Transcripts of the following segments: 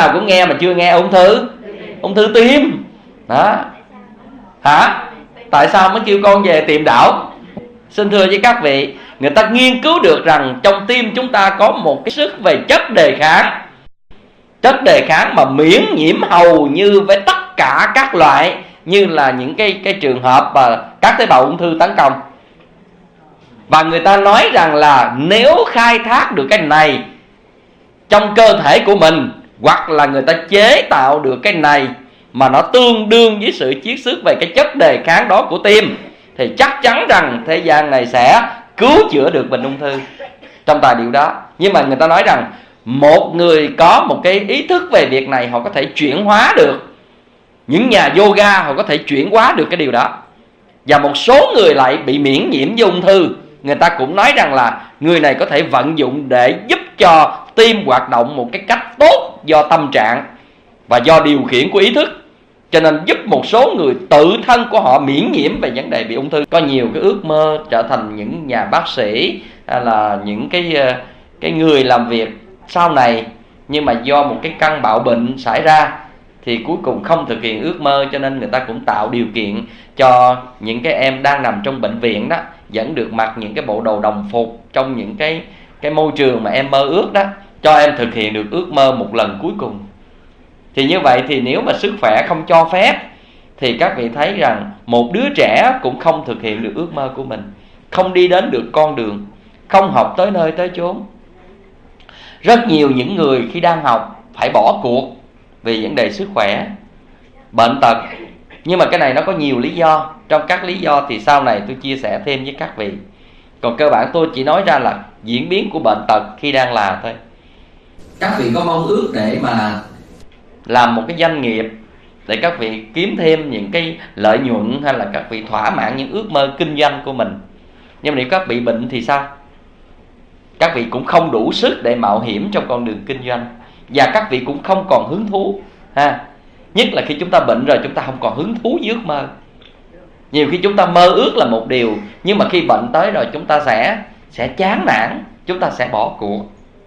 nào cũng nghe mà chưa nghe ung thư tim đó hả? Tại sao mới kêu con về tìm đạo? Xin thưa với các vị, người ta nghiên cứu được rằng trong tim chúng ta có một cái sức về chất đề kháng. Chất đề kháng mà miễn nhiễm hầu như với tất cả các loại, như là những cái trường hợp mà các tế bào ung thư tấn công. Và người ta nói rằng là nếu khai thác được cái này trong cơ thể của mình, hoặc là người ta chế tạo được cái này mà nó tương đương với sự chiết xuất về cái chất đề kháng đó của tim, thì chắc chắn rằng thế gian này sẽ cứu chữa được bệnh ung thư trong tài liệu đó. Nhưng mà người ta nói rằng một người có một cái ý thức về việc này, họ có thể chuyển hóa được. Những nhà yoga họ có thể chuyển hóa được cái điều đó. Và một số người lại bị miễn nhiễm với ung thư, người ta cũng nói rằng là người này có thể vận dụng để giúp cho tim hoạt động một cái cách tốt do tâm trạng và do điều khiển của ý thức, cho nên giúp một số người tự thân của họ miễn nhiễm về vấn đề bị ung thư. Có nhiều cái ước mơ trở thành những nhà bác sĩ hay là những cái người làm việc sau này, nhưng mà do một cái căn bạo bệnh xảy ra thì cuối cùng không thực hiện ước mơ, cho nên người ta cũng tạo điều kiện cho những cái em đang nằm trong bệnh viện đó vẫn được mặc những cái bộ đồ đồng phục trong những cái môi trường mà em mơ ước đó, cho em thực hiện được ước mơ một lần cuối cùng. Thì như vậy thì nếu mà sức khỏe không cho phép thì các vị thấy rằng một đứa trẻ cũng không thực hiện được ước mơ của mình, không đi đến được con đường, không học tới nơi tới chốn. Rất nhiều những người khi đang học phải bỏ cuộc vì vấn đề sức khỏe, bệnh tật. Nhưng mà cái này nó có nhiều lý do. Trong các lý do thì sau này tôi chia sẻ thêm với các vị. Còn cơ bản tôi chỉ nói ra là diễn biến của bệnh tật khi đang là thôi. Các vị có mong ước để mà làm một cái doanh nghiệp để các vị kiếm thêm những cái lợi nhuận, hay là các vị thỏa mãn những ước mơ kinh doanh của mình. Nhưng mà nếu các vị bệnh thì sao? Các vị cũng không đủ sức để mạo hiểm trong con đường kinh doanh, và các vị cũng không còn hứng thú ha. Nhất là khi chúng ta bệnh rồi, chúng ta không còn hứng thú với ước mơ. Nhiều khi chúng ta mơ ước là một điều, nhưng mà khi bệnh tới rồi chúng ta sẽ chán nản, chúng ta sẽ bỏ cuộc.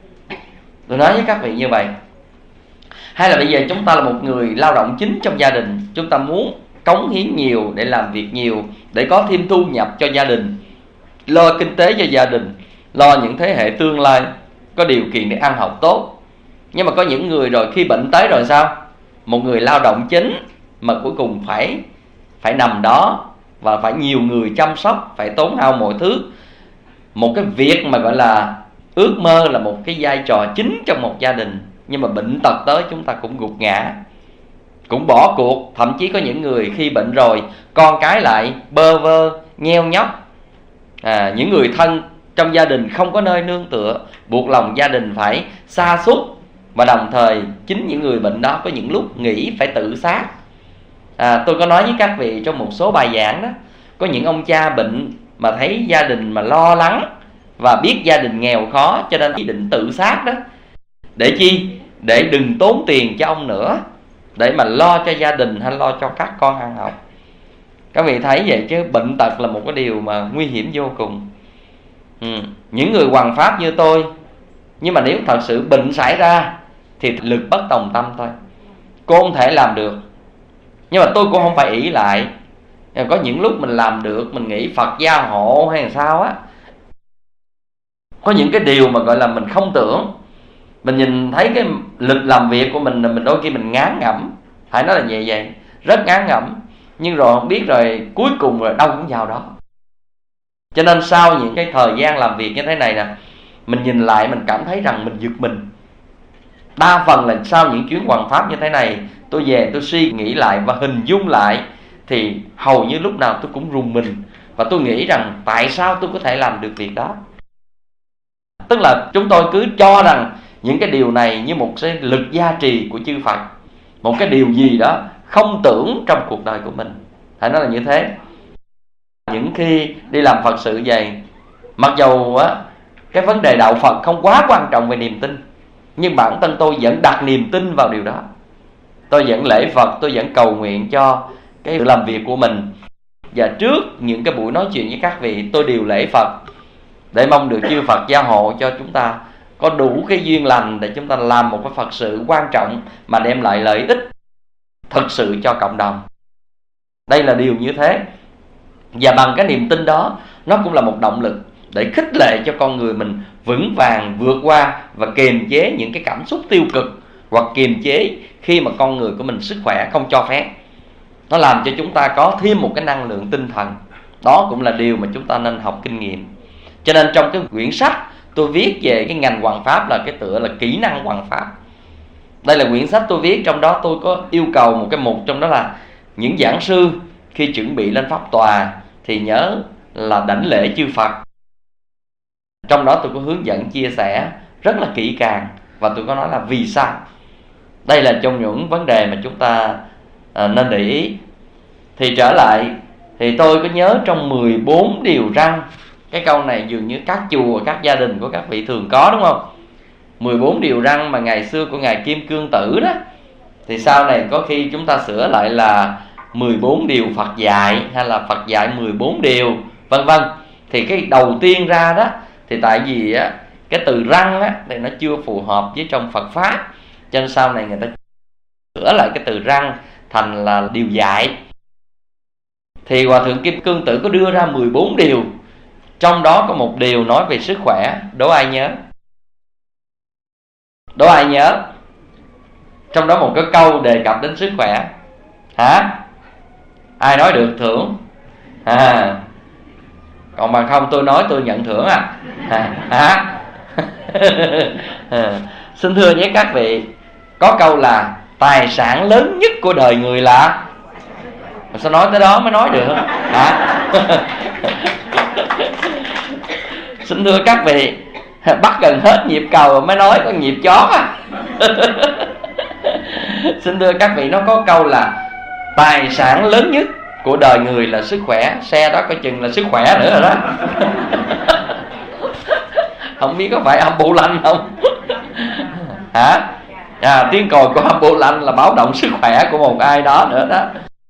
Tôi nói với các vị như vậy. Hay là bây giờ chúng ta là một người lao động chính trong gia đình, chúng ta muốn cống hiến nhiều để làm việc nhiều, để có thêm thu nhập cho gia đình, lo kinh tế cho gia đình, lo những thế hệ tương lai có điều kiện để ăn học tốt. Nhưng mà có những người rồi khi bệnh tới rồi sao? Một người lao động chính mà cuối cùng phải nằm đó và phải nhiều người chăm sóc, phải tốn hao mọi thứ. Một cái việc mà gọi là ước mơ là một cái vai trò chính trong một gia đình, nhưng mà bệnh tật tới chúng ta cũng gục ngã, cũng bỏ cuộc. Thậm chí có những người khi bệnh rồi, con cái lại bơ vơ, nheo nhóc. Những người thân trong gia đình không có nơi nương tựa, buộc lòng gia đình phải sa sút. Và đồng thời chính những người bệnh đó có những lúc nghĩ phải tự sát. Tôi có nói với các vị trong một số bài giảng đó, có những ông cha bệnh mà thấy gia đình mà lo lắng và biết gia đình nghèo khó, cho nên ý định tự sát đó. Để chi? Để đừng tốn tiền cho ông nữa, để mà lo cho gia đình hay lo cho các con ăn học. Các vị thấy vậy chứ bệnh tật là một cái điều mà nguy hiểm vô cùng. Những người hoằng pháp như tôi, nhưng mà nếu thật sự bệnh xảy ra thì lực bất tòng tâm thôi, cô không thể làm được. Nhưng mà tôi cũng không phải ỷ lại. Có những lúc mình làm được, mình nghĩ Phật gia hộ hay là sao á. Có những cái điều mà gọi là mình không tưởng. Mình nhìn thấy cái lực làm việc của mình đôi khi mình ngán ngẩm. Phải nói là như vậy, rất ngán ngẩm. Nhưng rồi không biết rồi cuối cùng rồi đâu cũng vào đó. Cho nên sau những cái thời gian làm việc như thế này nè, mình nhìn lại mình cảm thấy rằng mình giật mình. Đa phần là sau những chuyến hoằng pháp như thế này, tôi về tôi suy nghĩ lại và hình dung lại, thì hầu như lúc nào tôi cũng rùng mình. Và tôi nghĩ rằng tại sao tôi có thể làm được việc đó. Tức là chúng tôi cứ cho rằng những cái điều này như một cái lực gia trì của chư Phật, một cái điều gì đó không tưởng trong cuộc đời của mình. Phải nói là như thế. Những khi đi làm Phật sự vậy, mặc dầu cái vấn đề đạo Phật không quá quan trọng về niềm tin, nhưng bản thân tôi vẫn đặt niềm tin vào điều đó. Tôi vẫn lễ Phật, tôi vẫn cầu nguyện cho cái làm việc của mình. Và trước những cái buổi nói chuyện với các vị, tôi đều lễ Phật để mong được chư Phật gia hộ cho chúng ta có đủ cái duyên lành để chúng ta làm một cái Phật sự quan trọng mà đem lại lợi ích thật sự cho cộng đồng. Đây là điều như thế. Và bằng cái niềm tin đó, nó cũng là một động lực để khích lệ cho con người mình vững vàng vượt qua và kiềm chế những cái cảm xúc tiêu cực, hoặc kiềm chế khi mà con người của mình sức khỏe không cho phép. Nó làm cho chúng ta có thêm một cái năng lượng tinh thần. Đó cũng là điều mà chúng ta nên học kinh nghiệm. Cho nên trong cái quyển sách tôi viết về cái ngành hoằng pháp là cái tựa là kỹ năng hoằng pháp. Đây là quyển sách tôi viết, trong đó tôi có yêu cầu một cái mục trong đó là những giảng sư khi chuẩn bị lên pháp tòa thì nhớ là đảnh lễ chư Phật. Trong đó tôi có hướng dẫn chia sẻ rất là kỹ càng, và tôi có nói là vì sao. Đây là trong những vấn đề mà chúng ta nên để ý. Thì trở lại, thì tôi có nhớ trong 14 điều răn. Cái câu này dường như các chùa, các gia đình của các vị thường có, đúng không? 14 điều răn mà ngày xưa của Ngài Kim Cương Tử đó, thì sau này có khi chúng ta sửa lại là 14 điều Phật dạy, hay là Phật dạy 14 điều, vân vân. Thì cái đầu tiên ra đó, thì tại vì á, cái từ răn á, thì nó chưa phù hợp với trong Phật Pháp, cho nên sau này người ta sửa lại cái từ răn thành là điều dạy. Thì Hòa Thượng Kim Cương Tử có đưa ra 14 điều. Trong đó có một điều nói về sức khỏe. Đố ai nhớ? Đố ai nhớ? Trong đó một cái câu đề cập đến sức khỏe. Hả? Ai nói được thưởng? Còn bằng không tôi nói tôi nhận thưởng à? Hả? Xin thưa với các vị, có câu là tài sản lớn nhất của đời người là... Mà sao nói tới đó mới nói được? Hả? Xin thưa các vị, bắt gần hết nhịp cầu mới nói có nhịp chót à. Xin thưa các vị, nó có câu là tài sản lớn nhất của đời người là sức khỏe. Xe đó coi chừng là sức khỏe nữa rồi đó. Không biết có phải âm bù lanh không? Hả? Tiếng còi của âm bù lanh là báo động sức khỏe của một ai đó nữa đó.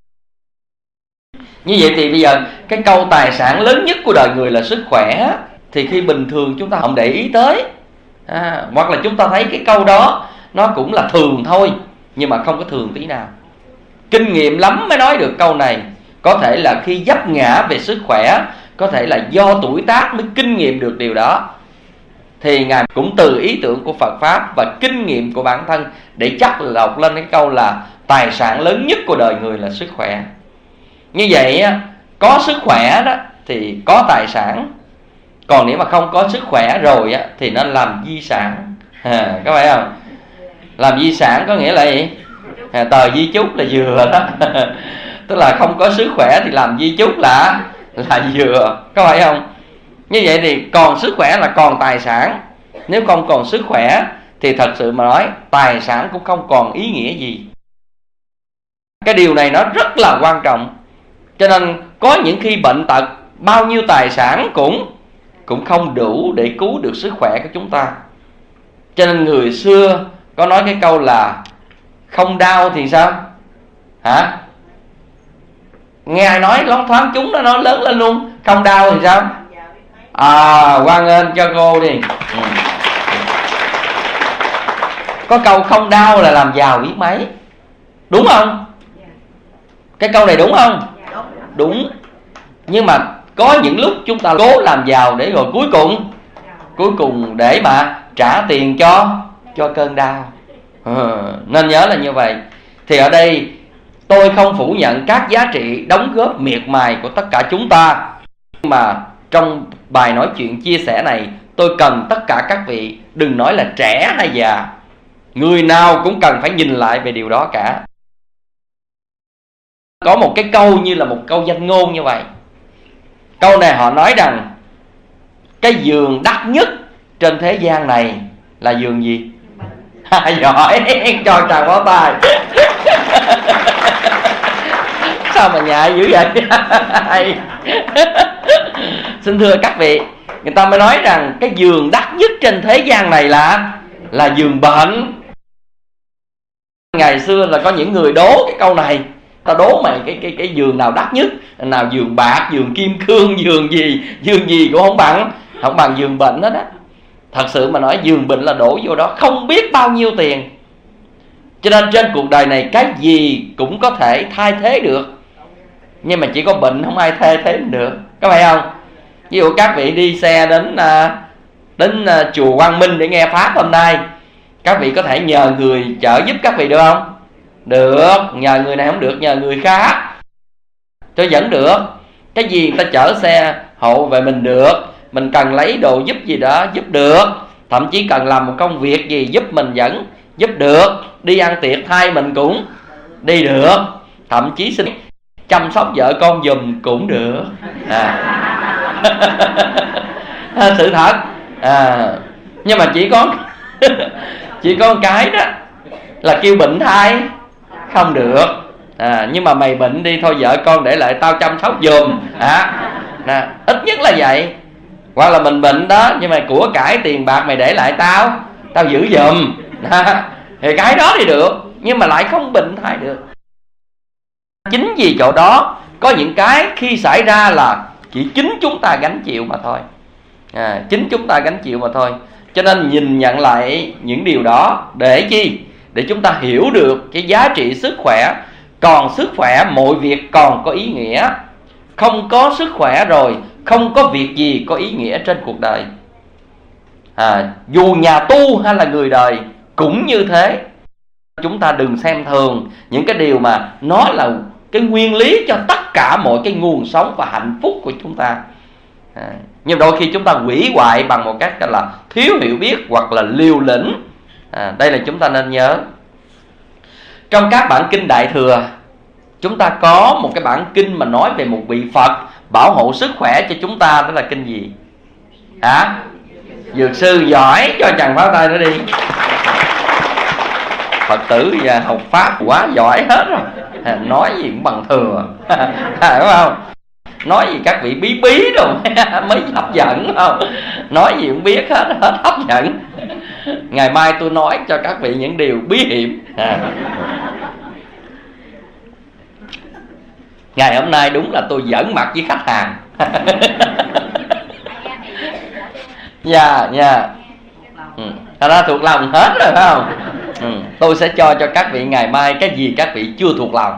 Như vậy thì bây giờ cái câu tài sản lớn nhất của đời người là sức khỏe, thì khi bình thường chúng ta không để ý tới, hoặc là chúng ta thấy cái câu đó nó cũng là thường thôi, nhưng mà không có thường tí nào. Kinh nghiệm lắm mới nói được câu này. Có thể là khi vấp ngã về sức khỏe, có thể là do tuổi tác mới kinh nghiệm được điều đó. Thì Ngài cũng từ ý tưởng của Phật Pháp và kinh nghiệm của bản thân để chắc lọc lên cái câu là tài sản lớn nhất của đời người là sức khỏe. Như vậy có sức khỏe đó thì có tài sản. Còn nếu mà không có sức khỏe rồi á, thì nó làm di sản. Có phải không? Làm di sản có nghĩa là gì? Tờ di chúc là vừa đó. Tức là không có sức khỏe thì làm di chúc là vừa. Có phải không? Như vậy thì còn sức khỏe là còn tài sản. Nếu không còn sức khỏe thì thật sự mà nói tài sản cũng không còn ý nghĩa gì. Cái điều này nó rất là quan trọng. Cho nên có những khi bệnh tật, bao nhiêu tài sản cũng không đủ để cứu được sức khỏe của chúng ta. Cho nên người xưa có nói cái câu là không đau thì sao? Hả? Nghe ai nói loáng thoáng chúng nó nói lớn lên luôn. Không đau thì sao? Hoan nghênh cho cô đi. Có câu không đau là làm giàu biết mấy. Đúng không? Cái câu này đúng không? Đúng. Nhưng mà có những lúc chúng ta cố làm giàu để rồi cuối cùng để mà trả tiền cho cơn đau. Nên nhớ là như vậy. Thì ở đây tôi không phủ nhận các giá trị đóng góp miệt mài của tất cả chúng ta. Nhưng mà trong bài nói chuyện chia sẻ này, tôi cần tất cả các vị, đừng nói là trẻ hay già, người nào cũng cần phải nhìn lại về điều đó cả. Có một cái câu như là một câu danh ngôn như vậy. Câu này họ nói rằng cái giường đắt nhất trên thế gian này là giường gì? Giỏi, cho tràng pháo tay. Sao mà nhại dữ vậy? Xin thưa các vị, người ta mới nói rằng cái giường đắt nhất trên thế gian này là giường bệnh. Ngày xưa là có những người đố cái câu này. Ta đố mày cái giường nào đắt nhất? Nào giường bạc, giường kim cương, giường gì cũng không bằng giường bệnh đó đó. Thật sự mà nói, giường bệnh là đổ vô đó không biết bao nhiêu tiền. Cho nên trên cuộc đời này cái gì cũng có thể thay thế được, nhưng mà chỉ có bệnh không ai thay thế được, có phải không? Ví dụ các vị đi xe đến chùa Quang Minh để nghe pháp hôm nay, các vị có thể nhờ người chở giúp các vị được không? Được. Nhờ người này không được, nhờ người khác cho vẫn được. Cái gì người ta chở xe hộ về mình được. Mình cần lấy đồ giúp gì đó giúp được. Thậm chí cần làm một công việc gì giúp mình vẫn giúp được. Đi ăn tiệc thay mình cũng đi được. Thậm chí xin chăm sóc vợ con giùm cũng được. Sự thật. Nhưng mà chỉ có một cái đó là kêu bệnh thai không được. Nhưng mà mày bệnh đi thôi, vợ con để lại tao chăm sóc giùm. Ít nhất là vậy. Hoặc là mình bệnh đó, nhưng mà của cải tiền bạc mày để lại tao giữ giùm. Thì cái đó thì được, nhưng mà lại không bệnh thai được. Chính vì chỗ đó có những cái khi xảy ra là chỉ chính chúng ta gánh chịu mà thôi. Chính chúng ta gánh chịu mà thôi. Cho nên nhìn nhận lại những điều đó để chi? Để chúng ta hiểu được cái giá trị sức khỏe. Còn sức khỏe mọi việc còn có ý nghĩa. Không có sức khỏe rồi không có việc gì có ý nghĩa trên cuộc đời. Dù nhà tu hay là người đời cũng như thế. Chúng ta đừng xem thường những cái điều mà nó là cái nguyên lý cho tất cả mọi cái nguồn sống và hạnh phúc của chúng ta. Nhưng đôi khi chúng ta hủy hoại bằng một cách là thiếu hiểu biết hoặc là liều lĩnh. Đây là chúng ta nên nhớ. Trong các bản kinh Đại Thừa, chúng ta có một cái bản kinh mà nói về một vị Phật bảo hộ sức khỏe cho chúng ta. Đó là kinh gì? Dược sư giỏi, cho chàng pháo tay nó đi. Phật tử và học Pháp quá giỏi hết rồi. Nói gì cũng bằng thừa. Đúng không? Nói gì các vị bí rồi mới hấp dẫn, không? Nói gì cũng biết hết hấp dẫn. Ngày mai tôi nói cho các vị những điều bí hiểm. Ngày hôm nay đúng là tôi giỡn mặt với khách hàng. Thật ra thuộc lòng hết rồi phải không? Tôi sẽ cho các vị ngày mai cái gì các vị chưa thuộc lòng.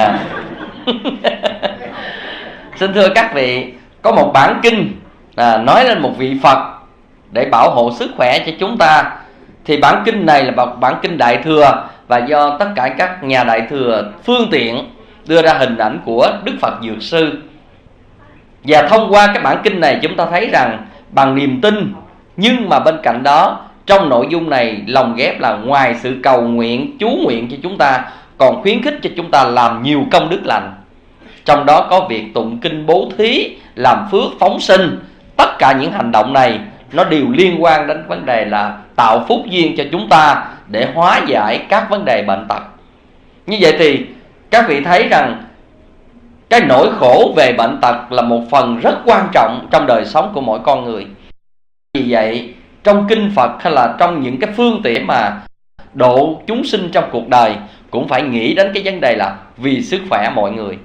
Xin thưa các vị, có một bản kinh nói lên một vị Phật để bảo hộ sức khỏe cho chúng ta. Thì bản kinh này là bản kinh Đại Thừa, và do tất cả các nhà Đại Thừa phương tiện đưa ra hình ảnh của Đức Phật Dược Sư. Và thông qua cái bản kinh này chúng ta thấy rằng bằng niềm tin, nhưng mà bên cạnh đó trong nội dung này lồng ghép là ngoài sự cầu nguyện, chú nguyện cho chúng ta, còn khuyến khích cho chúng ta làm nhiều công đức lành. Trong đó có việc tụng kinh, bố thí, làm phước, phóng sinh. Tất cả những hành động này nó đều liên quan đến vấn đề là tạo phúc duyên cho chúng ta để hóa giải các vấn đề bệnh tật. Như vậy thì các vị thấy rằng cái nỗi khổ về bệnh tật là một phần rất quan trọng trong đời sống của mỗi con người. Vì vậy trong kinh Phật hay là trong những cái phương tiện mà độ chúng sinh trong cuộc đời cũng phải nghĩ đến cái vấn đề là vì sức khỏe mọi người.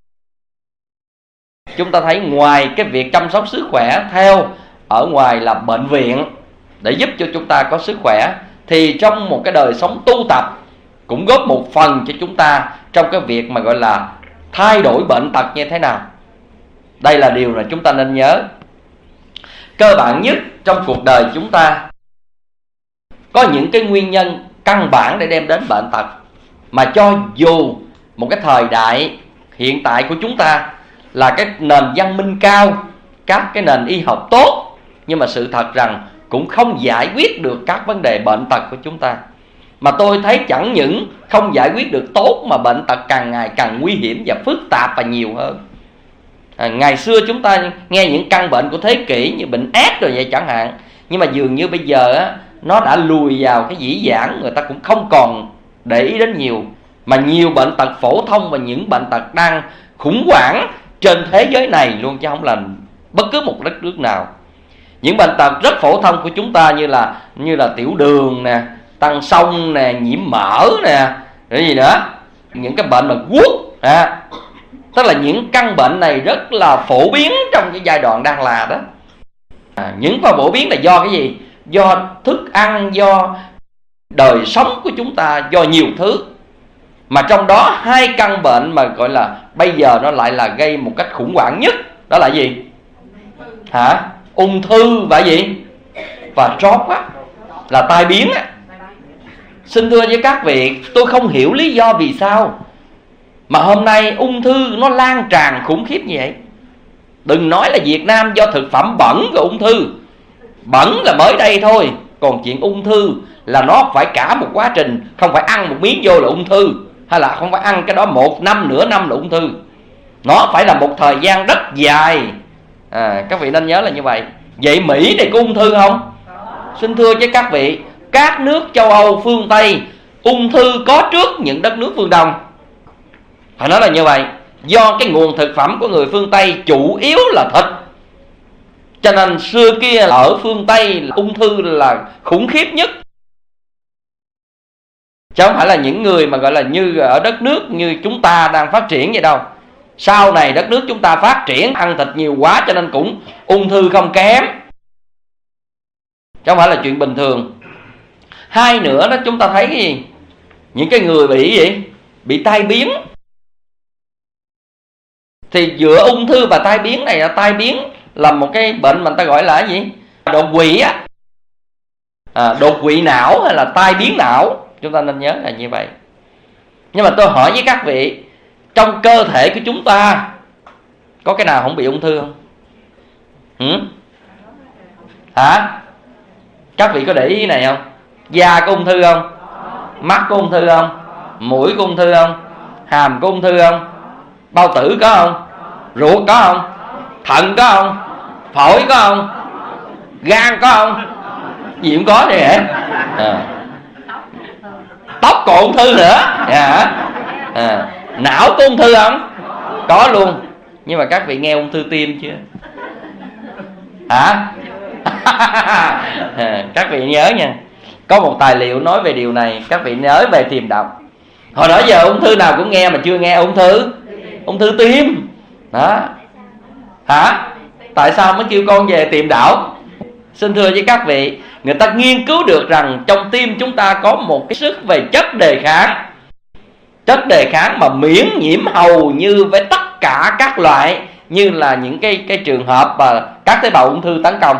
Chúng ta thấy ngoài cái việc chăm sóc sức khỏe theo ở ngoài là bệnh viện để giúp cho chúng ta có sức khỏe, thì trong một cái đời sống tu tập cũng góp một phần cho chúng ta trong cái việc mà gọi là thay đổi bệnh tật như thế nào. Đây là điều mà chúng ta nên nhớ. Cơ bản nhất trong cuộc đời chúng ta có những cái nguyên nhân căn bản để đem đến bệnh tật, mà cho dù một cái thời đại hiện tại của chúng ta là cái nền văn minh cao, các cái nền y học tốt, nhưng mà sự thật rằng cũng không giải quyết được các vấn đề bệnh tật của chúng ta. Mà tôi thấy chẳng những không giải quyết được tốt mà bệnh tật càng ngày càng nguy hiểm và phức tạp và nhiều hơn. Ngày xưa chúng ta nghe những căn bệnh của thế kỷ như bệnh ác rồi vậy chẳng hạn, nhưng mà dường như bây giờ á, nó đã lùi vào cái dĩ vãng, người ta cũng không còn để ý đến nhiều. Mà nhiều bệnh tật phổ thông và những bệnh tật đang khủng hoảng trên thế giới này luôn, chứ không là bất cứ một đất nước nào. Những bệnh tật rất phổ thông của chúng ta như là tiểu đường nè, tăng sông nè, nhiễm mỡ nè, cái gì nữa, những cái bệnh mà guốc, tức là những căn bệnh này rất là phổ biến trong cái giai đoạn đang là đó. Những phổ biến là do cái gì? do thức ăn, do đời sống của chúng ta, do nhiều thứ. Mà trong đó hai căn bệnh mà gọi là bây giờ nó lại là gây một cách khủng hoảng nhất, đó là gì? Ung thư và gì? Và stroke á, là tai biến á. Xin thưa với các vị, tôi không hiểu lý do vì sao mà hôm nay ung thư nó lan tràn khủng khiếp như vậy. Đừng nói là Việt Nam do thực phẩm bẩn và ung thư. Bẩn là mới đây thôi, còn chuyện ung thư là nó phải cả một quá trình. Không phải ăn một miếng vô là ung thư, hay là không phải ăn cái đó 1 năm, nửa năm là ung thư. Nó phải là một thời gian rất dài. Các vị nên nhớ là như vậy. Vậy Mỹ này có ung thư không? Xin thưa với các vị, các nước châu Âu phương Tây ung thư có trước những đất nước phương Đông. Phải nói là như vậy. Do cái nguồn thực phẩm của người phương Tây chủ yếu là thịt, cho nên xưa kia ở phương Tây ung thư là khủng khiếp nhất. Chứ không phải là những người mà gọi là như ở đất nước như chúng ta đang phát triển vậy đâu. Sau này đất nước chúng ta phát triển, ăn thịt nhiều quá cho nên cũng ung thư không kém, chứ không phải là chuyện bình thường. Hai nữa đó, chúng ta thấy cái gì? Những cái người bị gì? Bị tai biến. Thì giữa ung thư và tai biến này, là tai biến là một cái bệnh mà người ta gọi là cái gì? Đột quỵ á. Đột quỵ não hay là tai biến não, chúng ta nên nhớ là như vậy. Nhưng mà tôi hỏi với các vị, trong cơ thể của chúng ta có cái nào không bị ung thư không? Các vị có để ý này không? Da có ung thư không? Mắt có ung thư không? Mũi có ung thư không? Hàm có ung thư không? Bao tử có không? Ruột có không? Thận có không? Phổi có không? Gan có không? Gì cũng có vậy hả? Tóc còn ung thư nữa. Não có ung thư không? Có luôn. Nhưng mà các vị nghe ung thư tim chưa? Các vị nhớ nha, có một tài liệu nói về điều này, các vị nhớ về tìm đọc. Hồi đó giờ ung thư nào cũng nghe mà chưa nghe ung thư tim đó. Tại sao mới kêu con về tìm đạo? Xin thưa với các vị, người ta nghiên cứu được rằng trong tim chúng ta có một cái sức về chất đề kháng. Chất đề kháng mà miễn nhiễm hầu như với tất cả các loại, như là những cái trường hợp mà các tế bào ung thư tấn công.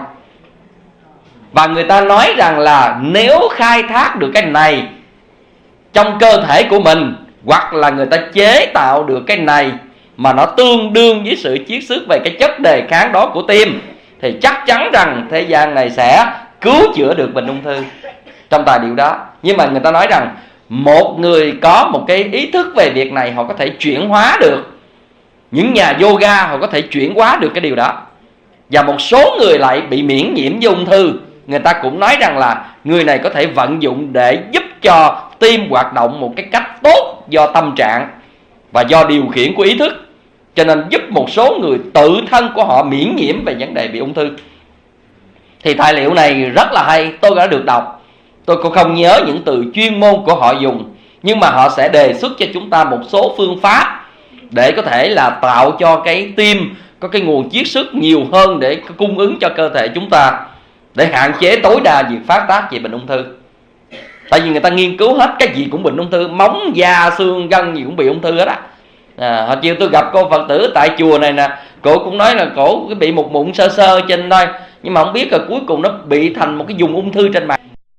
Và người ta nói rằng là nếu khai thác được cái này trong cơ thể của mình, hoặc là người ta chế tạo được cái này mà nó tương đương với sự chiết xuất về cái chất đề kháng đó của tim, thì chắc chắn rằng thế gian này sẽ cứu chữa được bệnh ung thư trong tài liệu đó. Nhưng mà người ta nói rằng một người có một cái ý thức về việc này, họ có thể chuyển hóa được. Những nhà yoga họ có thể chuyển hóa được cái điều đó. Và một số người lại bị miễn nhiễm với ung thư, người ta cũng nói rằng là người này có thể vận dụng để giúp cho tim hoạt động một cái cách tốt do tâm trạng và do điều khiển của ý thức, cho nên giúp một số người tự thân của họ miễn nhiễm về vấn đề bị ung thư. Thì tài liệu này rất là hay, tôi đã được đọc. Tôi cũng không nhớ những từ chuyên môn của họ dùng, nhưng mà họ sẽ đề xuất cho chúng ta một số phương pháp để có thể là tạo cho cái tim có cái nguồn chiết xuất nhiều hơn để cung ứng cho cơ thể chúng ta, để hạn chế tối đa việc phát tác về bệnh ung thư. Tại vì người ta nghiên cứu hết cái gì cũng bệnh ung thư, móng, da, xương, gân gì cũng bị ung thư hết á. Hồi chiều tôi gặp cô Phật tử tại chùa này nè, cổ cũng nói là cổ bị một mụn sơ sơ trên thôi, nhưng mà không biết là cuối cùng nó bị thành một cái vùng ung thư trên mặt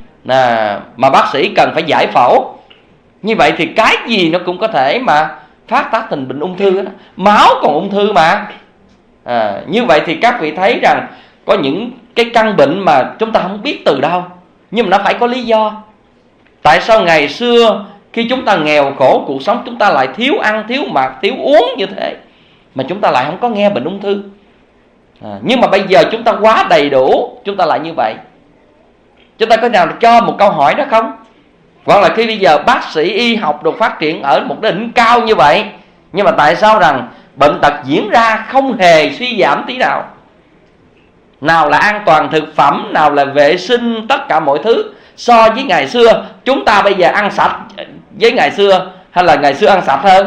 mà bác sĩ cần phải giải phẫu. Như vậy thì cái gì nó cũng có thể mà phát tác thành bệnh ung thư đó. Máu còn ung thư mà. Như vậy thì các vị thấy rằng có những cái căn bệnh mà chúng ta không biết từ đâu, nhưng mà nó phải có lý do. Tại sao ngày xưa khi chúng ta nghèo khổ, cuộc sống chúng ta lại thiếu ăn, thiếu mặc, thiếu uống như thế, mà chúng ta lại không có nghe bệnh ung thư? Nhưng mà bây giờ chúng ta quá đầy đủ, chúng ta lại như vậy. Chúng ta có nào cho một câu hỏi đó không? Hoặc là khi bây giờ bác sĩ y học được phát triển ở một đỉnh cao như vậy, nhưng mà tại sao rằng bệnh tật diễn ra không hề suy giảm tí nào? Nào là an toàn thực phẩm, nào là vệ sinh, tất cả mọi thứ. So với ngày xưa, chúng ta bây giờ ăn sạch với ngày xưa, hay là ngày xưa ăn sạch hơn?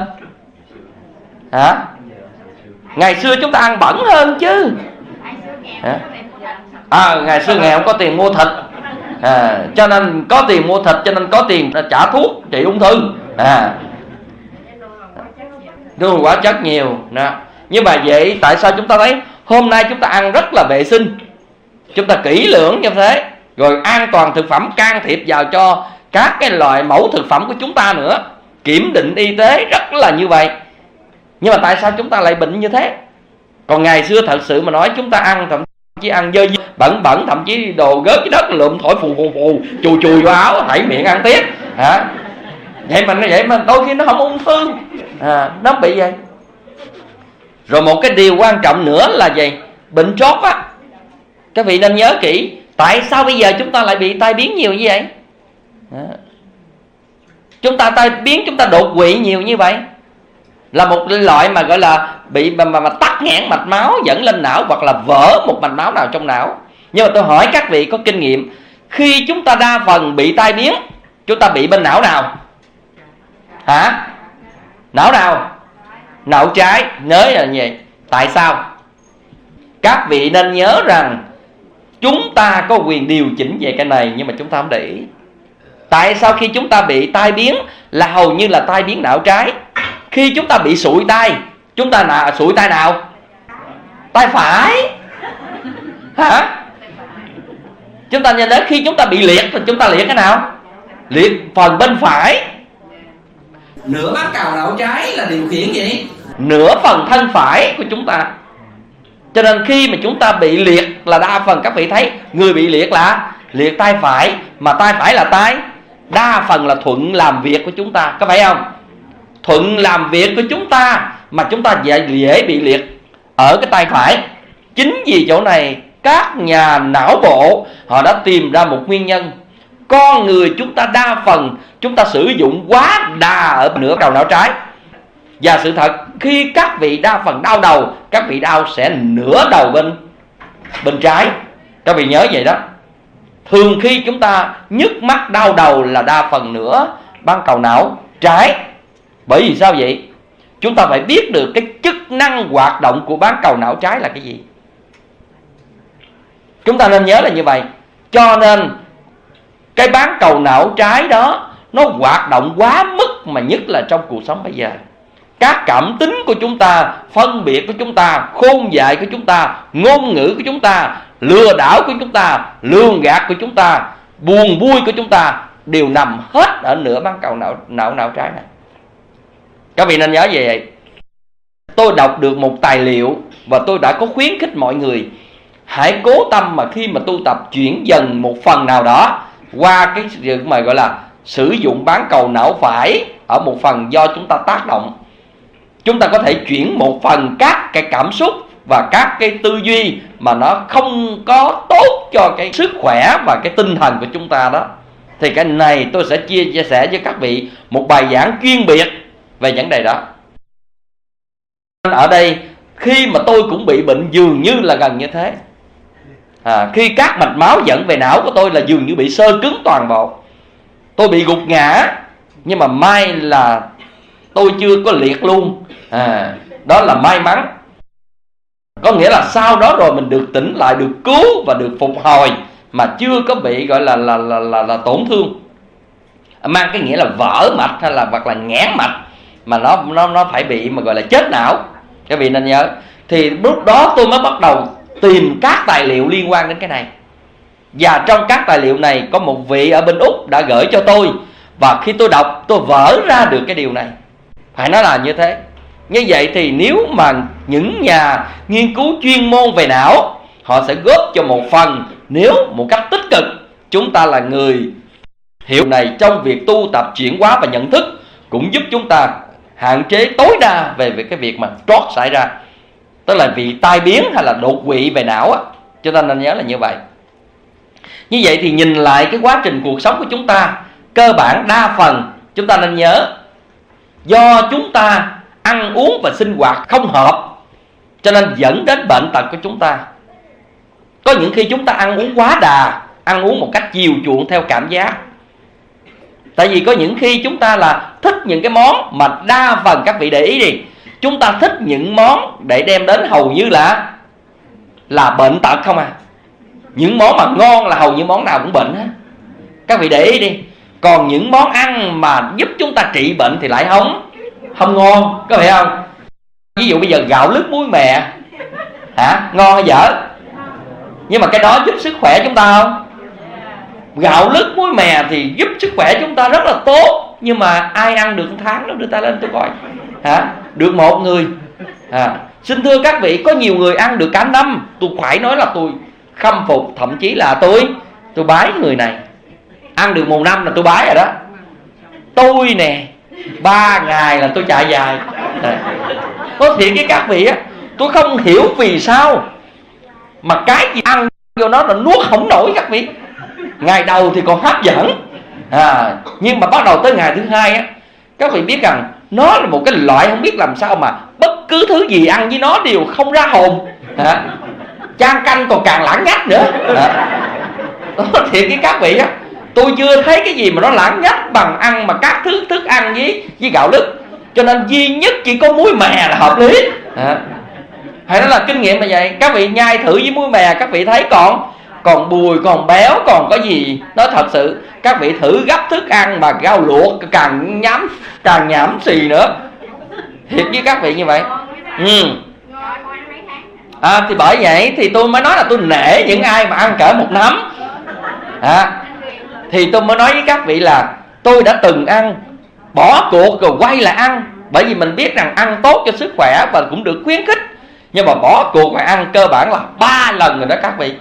Ngày xưa chúng ta ăn bẩn hơn chứ. Ngày xưa nghèo không có tiền mua thịt, Cho nên có tiền mua thịt, cho nên có tiền trả thuốc trị ung thư. Đường hóa chất nhiều đó. Nhưng mà vậy tại sao chúng ta thấy hôm nay chúng ta ăn rất là vệ sinh, chúng ta kỹ lưỡng như thế, rồi an toàn thực phẩm can thiệp vào cho các cái loại mẫu thực phẩm của chúng ta nữa, kiểm định y tế rất là như vậy, nhưng mà tại sao chúng ta lại bệnh như thế? Còn ngày xưa thật sự mà nói, chúng ta ăn thậm chí ăn dơ bẩn bẩn, thậm chí đồ gớt cái đất lượm thổi phù phù phù, chùi chùi vào áo, thảy miệng ăn tiếp vậy mà đôi khi nó không ung thư, nó bị vậy. Rồi một cái điều quan trọng nữa là gì? Bệnh trót á. Các vị nên nhớ kỹ, tại sao bây giờ chúng ta lại bị tai biến nhiều như vậy? Chúng ta tai biến, chúng ta đột quỵ nhiều như vậy, là một loại mà gọi là bị mà tắc nghẽn mạch máu dẫn lên não, hoặc là vỡ một mạch máu nào trong não. Nhưng mà tôi hỏi các vị có kinh nghiệm, khi chúng ta đa phần bị tai biến, chúng ta bị bên não nào? Não nào? Não trái. Nhớ là như vậy. Tại sao? Các vị nên nhớ rằng chúng ta có quyền điều chỉnh về cái này, nhưng mà chúng ta không để ý. Tại sao khi chúng ta bị tai biến là hầu như là tai biến não trái? Khi chúng ta bị sụi tai, chúng ta sụi tai nào? Tai phải. Chúng ta nhìn đến khi chúng ta bị liệt thì chúng ta liệt cái nào? Liệt phần bên phải. Nửa bán cầu não trái là điều khiển gì? Nửa phần thân phải của chúng ta. Cho nên khi mà chúng ta bị liệt là đa phần các vị thấy người bị liệt là liệt tay phải, mà tay phải là tay đa phần là thuận làm việc của chúng ta, có phải không? Thuận làm việc của chúng ta mà chúng ta dễ bị liệt ở cái tay phải. Chính vì chỗ này các nhà não bộ họ đã tìm ra một nguyên nhân. Con người chúng ta đa phần chúng ta sử dụng quá đà ở nửa đầu não trái. Và sự thật khi các vị đa phần đau đầu, các vị đau sẽ nửa đầu bên trái. Các vị nhớ vậy đó. Thường khi chúng ta nhức mắt đau đầu là đa phần nửa bán cầu não trái. Bởi vì sao vậy? Chúng ta phải biết được cái chức năng hoạt động của bán cầu não trái là cái gì. Chúng ta nên nhớ là như vậy. Cho nên cái bán cầu não trái đó nó hoạt động quá mức, mà nhất là trong cuộc sống bây giờ. Các cảm tính của chúng ta, phân biệt của chúng ta, khôn dại của chúng ta, ngôn ngữ của chúng ta, lừa đảo của chúng ta, lường gạt của chúng ta, buồn vui của chúng ta đều nằm hết ở nửa bán cầu não trái này. Các vị nên nhớ về vậy. Tôi đọc được một tài liệu và tôi đã có khuyến khích mọi người hãy cố tâm mà khi mà tu tập chuyển dần một phần nào đó qua cái sự mà gọi là sử dụng bán cầu não phải ở một phần do chúng ta tác động. Chúng ta có thể chuyển một phần các cái cảm xúc và các cái tư duy mà nó không có tốt cho cái sức khỏe và cái tinh thần của chúng ta đó. Thì cái này tôi sẽ chia sẻ với các vị một bài giảng chuyên biệt về vấn đề đó. Ở đây khi mà tôi cũng bị bệnh dường như là gần như thế. Khi các mạch máu dẫn về não của tôi là dường như bị xơ cứng toàn bộ. Tôi bị gục ngã, nhưng mà may là tôi chưa có liệt luôn. Đó là may mắn. Có nghĩa là sau đó rồi mình được tỉnh lại, được cứu và được phục hồi mà chưa có bị gọi là tổn thương. Mang cái nghĩa là vỡ mạch hay là hoặc là nghẽn mạch, mà nó phải bị mà gọi là chết não. Các vị nên nhớ. Thì lúc đó tôi mới bắt đầu tìm các tài liệu liên quan đến cái này. Và trong các tài liệu này có một vị ở bên Úc đã gửi cho tôi. Và khi tôi đọc tôi vỡ ra được cái điều này. Phải nói là như thế. Như vậy thì nếu mà những nhà nghiên cứu chuyên môn về não, họ sẽ góp cho một phần, nếu một cách tích cực, chúng ta là người hiểu này trong việc tu tập chuyển hóa và nhận thức, cũng giúp chúng ta hạn chế tối đa về cái việc mà trót xảy ra. Tức là vì tai biến hay là đột quỵ về não á. Chúng ta nên nhớ là như vậy. Như vậy thì nhìn lại cái quá trình cuộc sống của chúng ta, cơ bản đa phần chúng ta nên nhớ do chúng ta ăn uống và sinh hoạt không hợp, cho nên dẫn đến bệnh tật của chúng ta. Có những khi chúng ta ăn uống quá đà, ăn uống một cách chiều chuộng theo cảm giác. Tại vì có những khi chúng ta là thích những cái món mà đa phần các vị để ý đi, chúng ta thích những món để đem đến hầu như là bệnh tật không à. Những món mà ngon là hầu như món nào cũng bệnh hết. Các vị để ý đi. Còn những món ăn mà giúp chúng ta trị bệnh thì lại không ngon, có phải không? Ví dụ bây giờ gạo lứt muối mè, ngon hay dở? Nhưng mà cái đó giúp sức khỏe chúng ta không? Gạo lứt muối mè thì giúp sức khỏe chúng ta rất là tốt, nhưng mà ai ăn được 1 tháng đó, đưa tay lên tôi coi. Được 1 người. Xin thưa các vị, có nhiều người ăn được cả năm. Tôi phải nói là tôi khâm phục, thậm chí là tôi bái người này. Ăn được 1 năm là tôi bái rồi đó. Tôi nè, 3 ngày là tôi chạy dài. Có thiệt với các vị á, tôi không hiểu vì sao mà cái gì ăn vô nó là nuốt không nổi các vị. Ngày đầu thì còn hấp dẫn, nhưng mà bắt đầu tới ngày thứ 2 á, các vị biết rằng nó là một cái loại không biết làm sao mà bất cứ thứ gì ăn với nó đều không ra hồn. Chan canh còn càng lãng nhách nữa. Thiệt với các vị á, tôi chưa thấy cái gì mà nó lãng nhách bằng ăn mà các thứ thức ăn với gạo lứt. Cho nên duy nhất chỉ có muối mè là hợp lý. Hay nói là kinh nghiệm là vậy. Các vị nhai thử với muối mè, các vị thấy còn bùi, còn béo, còn có gì. Nói thật sự, các vị thử gấp thức ăn mà rau luộc càng nhảm xì nữa. Thiệt với các vị như vậy. Thì bởi vậy thì tôi mới nói là tôi nể những ai mà ăn cỡ 1 nắm. Thì tôi mới nói với các vị là tôi đã từng ăn, bỏ cuộc rồi quay lại ăn. Bởi vì mình biết rằng ăn tốt cho sức khỏe và cũng được khuyến khích. Nhưng mà bỏ cuộc mà ăn cơ bản là 3 lần rồi đó các vị.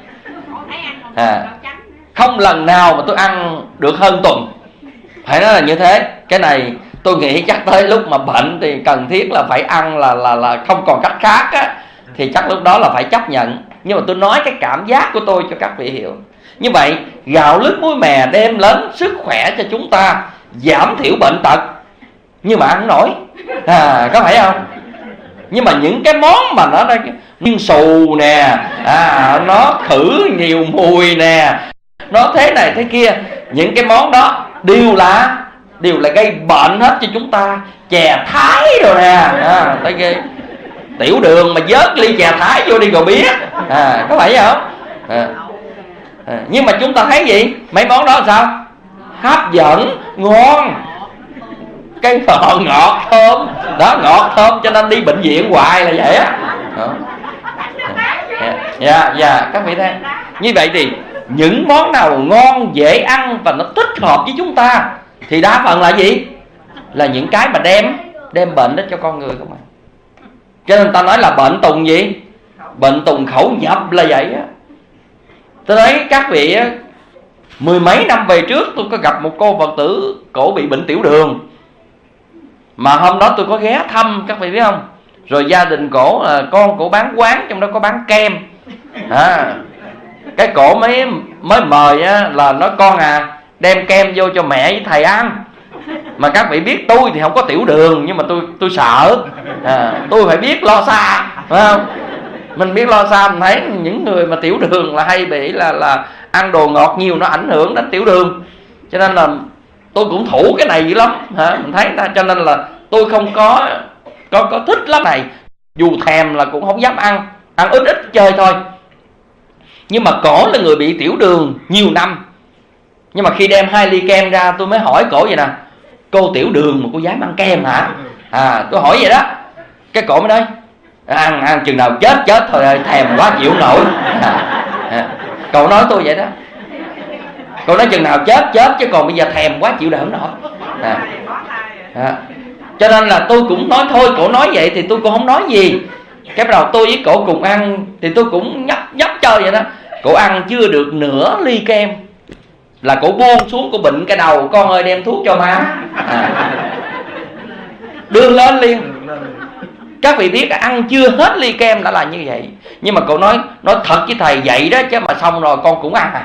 Không lần nào mà tôi ăn được hơn tuần. Phải nói là như thế. Cái này tôi nghĩ chắc tới lúc mà bệnh thì cần thiết là phải ăn là không còn cách khác á, thì chắc lúc đó là phải chấp nhận. Nhưng mà tôi nói cái cảm giác của tôi cho các vị hiểu. Như vậy gạo lứt muối mè đem đến sức khỏe cho chúng ta, giảm thiểu bệnh tật, nhưng mà ăn không nổi. Có phải không? Nhưng mà những cái món mà nó nguyên xù nè, nó khử nhiều mùi nè, nó thế này thế kia, những cái món đó đều là gây bệnh hết cho chúng ta. Chè thái rồi nè, thấy ghê. Tiểu đường mà vớt ly chè thái vô đi rồi biết. Có phải không? Nhưng mà chúng ta thấy gì? Mấy món đó sao? Hấp dẫn, ngon, cái ngọt thơm đó, ngọt thơm cho nên đi bệnh viện hoài là vậy á. Dạ, các vị thấy. Như vậy thì những món nào ngon, dễ ăn và nó thích hợp với chúng ta thì đa phần là gì? Là những cái mà đem bệnh đến cho con người không ạ. Cho nên ta nói là bệnh tùng gì? Bệnh tùng khẩu nhập là vậy á. Tôi thấy các vị á, 10 mấy năm về trước tôi có gặp một cô Phật tử, cổ bị bệnh tiểu đường. Mà hôm đó tôi có ghé thăm, các vị biết không? Rồi gia đình cổ là con cổ bán quán, trong đó có bán kem. Cái cổ mới mời á, là nói con đem kem vô cho mẹ với thầy ăn. Mà các vị biết tôi thì không có tiểu đường, nhưng mà tôi sợ. Tôi phải biết lo xa, phải không? Mình biết lo xa, mình thấy những người mà tiểu đường là hay bị là ăn đồ ngọt nhiều, nó ảnh hưởng đến tiểu đường. Cho nên là tôi cũng thủ cái này dữ lắm. Mình thấy cho nên là tôi không có thích lắm này. Dù thèm là cũng không dám ăn ít chơi thôi. Nhưng mà cổ là người bị tiểu đường nhiều năm. Nhưng mà khi đem 2 ly kem ra, tôi mới hỏi cổ vậy nè: cô tiểu đường mà cô dám ăn kem hả? Tôi hỏi vậy đó. Cái cổ mới nói: ăn chừng nào chết thôi, thèm quá chịu nổi. Cậu nói tôi vậy đó. Cậu nói chừng nào chết chứ còn bây giờ thèm quá chịu đỡ nổi. Cho nên là tôi cũng nói thôi, cổ nói vậy thì tôi cũng không nói gì. Cái bắt đầu tôi với cổ cùng ăn thì tôi cũng nhấp chơi vậy đó. Cổ ăn chưa được nửa ly kem là cổ buông xuống, cổ bệnh cái đầu: con ơi đem thuốc cho má. Đưa lên liền. Các vị biết ăn chưa hết ly kem đã là như vậy. Nhưng mà cậu nói thật với thầy vậy đó, chứ mà xong rồi con cũng ăn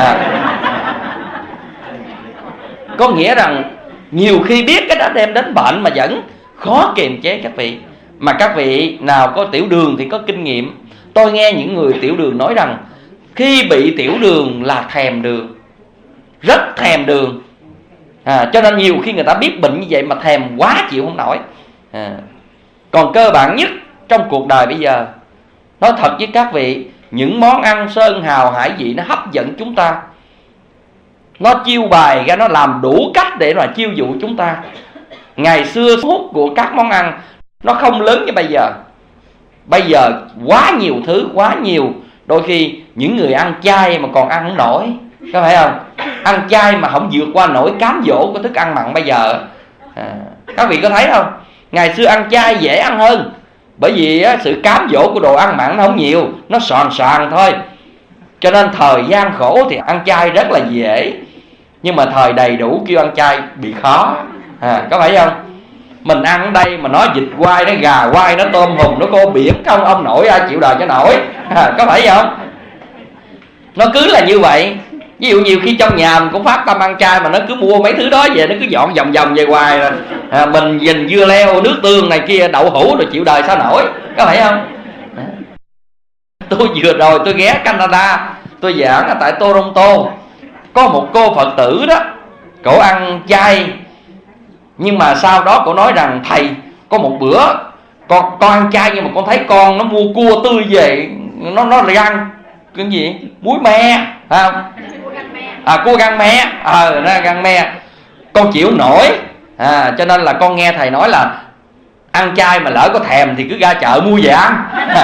Có nghĩa rằng nhiều khi biết cái đó đem đến bệnh mà vẫn khó kiềm chế các vị. Mà các vị nào có tiểu đường thì có kinh nghiệm. Tôi nghe những người tiểu đường nói rằng khi bị tiểu đường là thèm đường, rất thèm đường. Cho nên nhiều khi người ta biết bệnh như vậy mà thèm quá chịu không nổi. Còn cơ bản nhất trong cuộc đời bây giờ, nói thật với các vị, những món ăn sơn hào hải vị nó hấp dẫn chúng ta. Nó chiêu bài ra, nó làm đủ cách để mà chiêu dụ chúng ta. Ngày xưa hút của các món ăn nó không lớn như bây giờ. Bây giờ quá nhiều thứ, quá nhiều. Đôi khi những người ăn chay mà còn ăn không nổi, có phải không? Ăn chay mà không vượt qua nổi cám dỗ của thức ăn mặn bây giờ. Các vị có thấy không? Ngày xưa ăn chay dễ ăn hơn, bởi vì sự cám dỗ của đồ ăn mặn nó không nhiều, nó soàn soàn thôi. Cho nên thời gian khổ thì ăn chay rất là dễ. Nhưng mà thời đầy đủ kêu ăn chay bị khó. Có phải không? Mình ăn ở đây mà nó vịt quay, nó gà quay, nó tôm hùm, nó cô biển không, ông nổi ai chịu đời cho nổi. Có phải không? Nó cứ là như vậy. Ví dụ nhiều khi trong nhà mình cũng phát tâm ăn chay mà nó cứ mua mấy thứ đó về, nó cứ dọn vòng vòng về hoài rồi. Mình nhìn dưa leo, nước tương này kia, đậu hũ rồi chịu đời sao nổi. Có phải không? Tôi vừa rồi tôi ghé Canada, tôi giảng ở tại Toronto. Có một cô Phật tử đó, cổ ăn chay, nhưng mà sau đó cổ nói rằng thầy, có một bữa con ăn chay nhưng mà con thấy con nó mua cua tươi về, nó răng cái gì muối me, phải không? Cua gan me, gan me, con chịu nổi. Cho nên là con nghe thầy nói là ăn chay mà lỡ có thèm thì cứ ra chợ mua về ăn.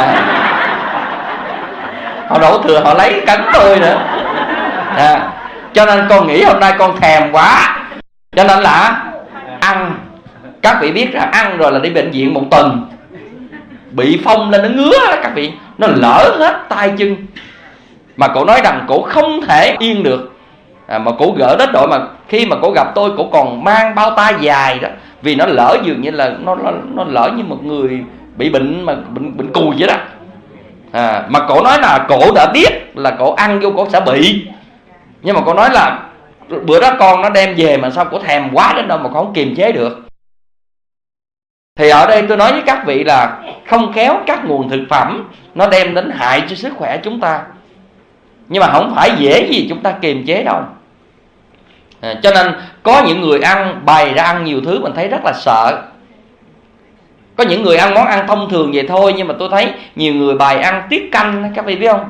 Họ đổ thừa họ lấy cắn tôi nữa. Cho nên con nghĩ hôm nay con thèm quá, cho nên là ăn. Các vị biết là ăn rồi là đi bệnh viện một tuần, bị phong lên nó ngứa đó các vị, nó lỡ hết tay chân. Mà cổ nói rằng cổ không thể yên được. Mà cổ gỡ đến độ mà khi mà cổ gặp tôi, cổ còn mang bao tay dài đó, vì nó lỡ dường như là nó lỡ như một người bị bệnh mà bệnh cùi vậy đó. Mà cổ nói là cổ đã biết là cổ ăn vô cổ sẽ bị, nhưng mà cổ nói là bữa đó con nó đem về mà sao cổ thèm quá đến đâu mà con không kiềm chế được. Thì ở đây tôi nói với các vị là không khéo các nguồn thực phẩm nó đem đến hại cho sức khỏe chúng ta, nhưng mà không phải dễ gì chúng ta kiềm chế đâu. Cho nên có những người ăn bày ra ăn nhiều thứ mình thấy rất là sợ. Có những người ăn món ăn thông thường vậy thôi, nhưng mà tôi thấy nhiều người bày ăn tiết canh, các vị biết không?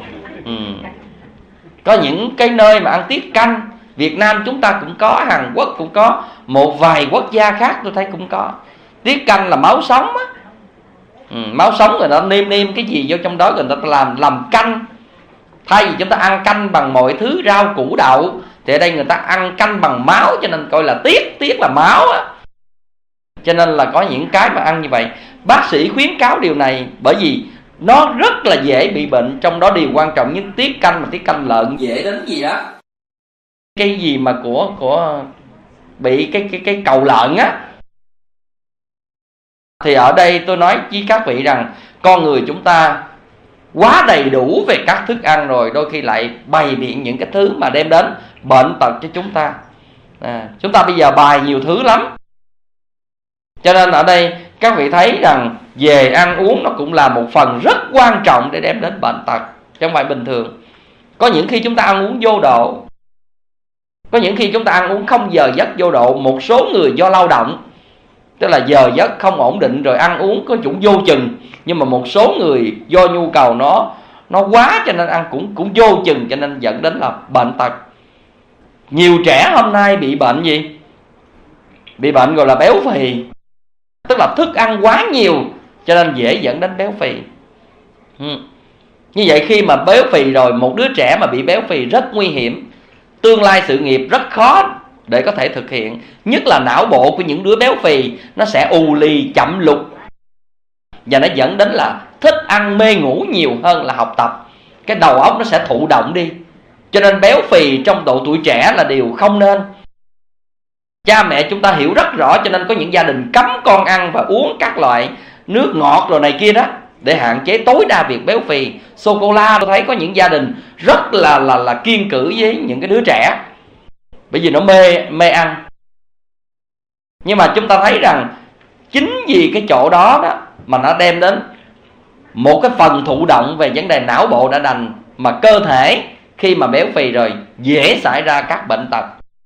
Có những cái nơi mà ăn tiết canh. Việt Nam chúng ta cũng có, Hàn Quốc cũng có, một vài quốc gia khác tôi thấy cũng có. Tiết canh là máu sống á. Máu sống rồi nó nêm cái gì vô trong đó rồi người ta làm canh. Thay vì chúng ta ăn canh bằng mọi thứ rau củ đậu, thì ở đây người ta ăn canh bằng máu, cho nên coi là tiết là máu á. Cho nên là có những cái mà ăn như vậy. Bác sĩ khuyến cáo điều này bởi vì nó rất là dễ bị bệnh. Trong đó điều quan trọng nhất tiết canh, mà tiết canh lợn dễ đến gì đó, cái gì mà của bị cái cầu lợn á. Thì ở đây tôi nói với các vị rằng con người chúng ta quá đầy đủ về các thức ăn rồi, đôi khi lại bày biện những cái thứ mà đem đến bệnh tật cho chúng ta. Chúng ta bây giờ bày nhiều thứ lắm. Cho nên ở đây các vị thấy rằng về ăn uống nó cũng là một phần rất quan trọng để đem đến bệnh tật, chứ không phải bình thường. Có những khi chúng ta ăn uống vô độ, có những khi chúng ta ăn uống không giờ giấc vô độ. Một số người do lao động, tức là giờ giấc không ổn định rồi ăn uống có chủng vô chừng. Nhưng mà một số người do nhu cầu nó quá cho nên ăn cũng vô chừng, cho nên dẫn đến là bệnh tật. Nhiều trẻ hôm nay bị bệnh gì? Bị bệnh gọi là béo phì. Tức là thức ăn quá nhiều cho nên dễ dẫn đến béo phì. Như vậy khi mà béo phì rồi, một đứa trẻ mà bị béo phì rất nguy hiểm. Tương lai sự nghiệp rất khó để có thể thực hiện. Nhất là não bộ của những đứa béo phì nó sẽ ù lì, chậm lục, và nó dẫn đến là thích ăn mê ngủ nhiều hơn là học tập. Cái đầu óc nó sẽ thụ động đi. Cho nên béo phì trong độ tuổi trẻ là điều không nên. Cha mẹ chúng ta hiểu rất rõ, cho nên có những gia đình cấm con ăn và uống các loại nước ngọt rồi này kia đó, để hạn chế tối đa việc béo phì. Sô-cô-la tôi thấy có những gia đình rất là kiêng cữ với những cái đứa trẻ, bởi vì nó mê ăn. Nhưng mà chúng ta thấy rằng chính vì cái chỗ đó mà nó đem đến một cái phần thụ động về vấn đề não bộ đã đành, mà cơ thể khi mà béo phì rồi dễ xảy ra các bệnh tật.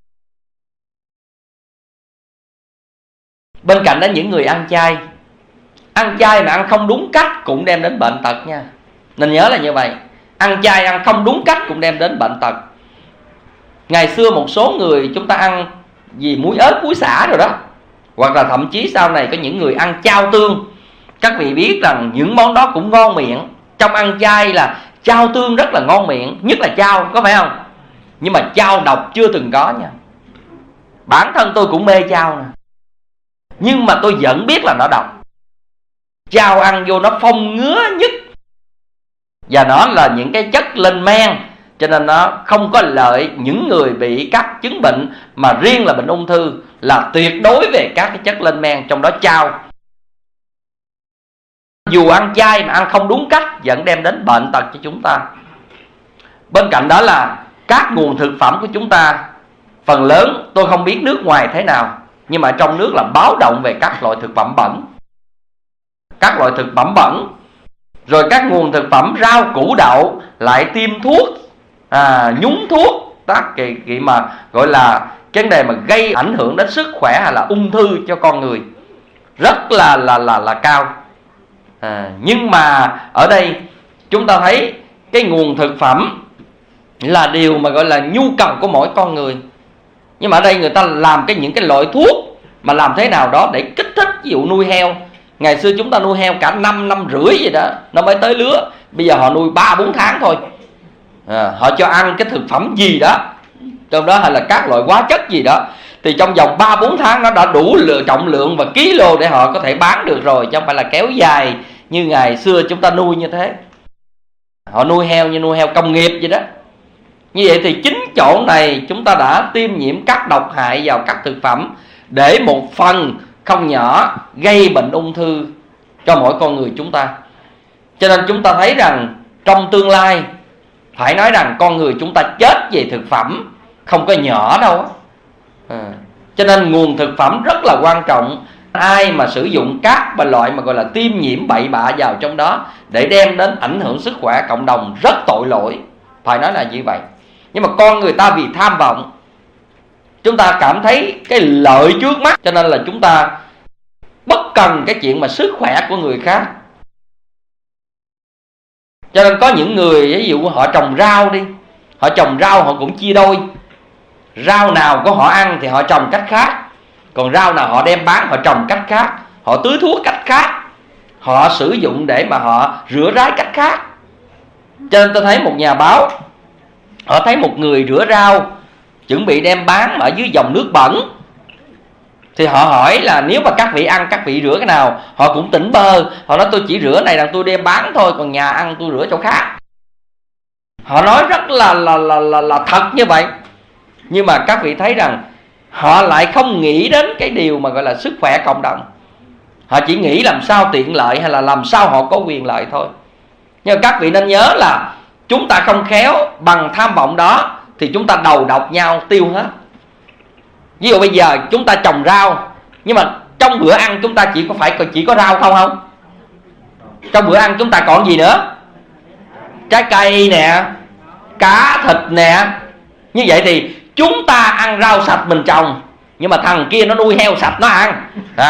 Bên cạnh đó những người ăn chay mà ăn không đúng cách cũng đem đến bệnh tật nha. Nên nhớ là như vậy. Ăn chay ăn không đúng cách cũng đem đến bệnh tật. Ngày xưa một số người chúng ta ăn gì muối ớt, muối xả rồi đó, hoặc là thậm chí sau này có những người ăn chao tương. Các vị biết rằng những món đó cũng ngon miệng. Trong ăn chay là chao tương rất là ngon miệng, nhất là chao, có phải không? Nhưng mà chao độc chưa từng có nha. Bản thân tôi cũng mê chao nè, nhưng mà tôi vẫn biết là nó độc. Chao ăn vô nó phong ngứa nhất, và nó là những cái chất lên men, cho nên nó không có lợi những người bị các chứng bệnh, mà riêng là bệnh ung thư là tuyệt đối về các cái chất lên men, trong đó chao. Dù ăn chay mà ăn không đúng cách vẫn đem đến bệnh tật cho chúng ta. Bên cạnh đó là các nguồn thực phẩm của chúng ta, phần lớn tôi không biết nước ngoài thế nào, nhưng mà trong nước là báo động về các loại thực phẩm bẩn. Các loại thực phẩm bẩn, rồi các nguồn thực phẩm rau củ đậu lại tiêm thuốc, nhúng thuốc, tác kỳ mà gọi là cái vấn đề mà gây ảnh hưởng đến sức khỏe hay là ung thư cho con người rất là cao. Nhưng mà ở đây chúng ta thấy cái nguồn thực phẩm là điều mà gọi là nhu cầu của mỗi con người. Nhưng mà ở đây người ta làm những cái loại thuốc mà làm thế nào đó để kích thích. Ví dụ nuôi heo, ngày xưa chúng ta nuôi heo cả 5 năm rưỡi gì đó nó mới tới lứa. Bây giờ họ nuôi 3-4 tháng thôi. Họ cho ăn cái thực phẩm gì đó, trong đó hay là các loại hóa chất gì đó, thì trong vòng 3-4 tháng nó đã đủ trọng lượng và ký-lô để họ có thể bán được rồi, chứ không phải là kéo dài như ngày xưa chúng ta nuôi như thế. Họ nuôi heo như nuôi heo công nghiệp vậy đó. Như vậy thì chính chỗ này chúng ta đã tiêm nhiễm các độc hại vào các thực phẩm, để một phần không nhỏ gây bệnh ung thư cho mỗi con người chúng ta. Cho nên chúng ta thấy rằng trong tương lai phải nói rằng con người chúng ta chết về thực phẩm không có nhỏ đâu. Cho nên nguồn thực phẩm rất là quan trọng. Ai mà sử dụng các loại mà gọi là tiêm nhiễm bậy bạ vào trong đó để đem đến ảnh hưởng sức khỏe cộng đồng rất tội lỗi, phải nói là như vậy. Nhưng mà con người ta vì tham vọng, chúng ta cảm thấy cái lợi trước mắt, cho nên là chúng ta bất cần cái chuyện mà sức khỏe của người khác. Cho nên có những người, ví dụ họ trồng rau đi, họ trồng rau họ cũng chia đôi. Rau nào có họ ăn thì họ trồng cách khác, còn rau nào họ đem bán họ trồng cách khác, họ tưới thuốc cách khác, họ sử dụng để mà họ rửa rái cách khác. Cho nên tôi thấy một nhà báo, họ thấy một người rửa rau chuẩn bị đem bán ở dưới dòng nước bẩn, thì họ hỏi là nếu mà các vị ăn, các vị rửa cái nào? Họ cũng tỉnh bơ, họ nói tôi chỉ rửa này là tôi đem bán thôi, còn nhà ăn tôi rửa chỗ khác. Họ nói rất là thật như vậy. Nhưng mà các vị thấy rằng họ lại không nghĩ đến cái điều mà gọi là sức khỏe cộng đồng. Họ chỉ nghĩ làm sao tiện lợi hay là làm sao họ có quyền lợi thôi. Nhưng mà các vị nên nhớ là chúng ta không khéo bằng tham vọng đó thì chúng ta đầu độc nhau tiêu hết. Ví dụ bây giờ chúng ta trồng rau, nhưng mà trong bữa ăn chúng ta chỉ có rau không? Trong bữa ăn chúng ta còn gì nữa? Trái cây nè, cá thịt nè. Như vậy thì chúng ta ăn rau sạch mình trồng, nhưng mà thằng kia nó nuôi heo sạch nó ăn.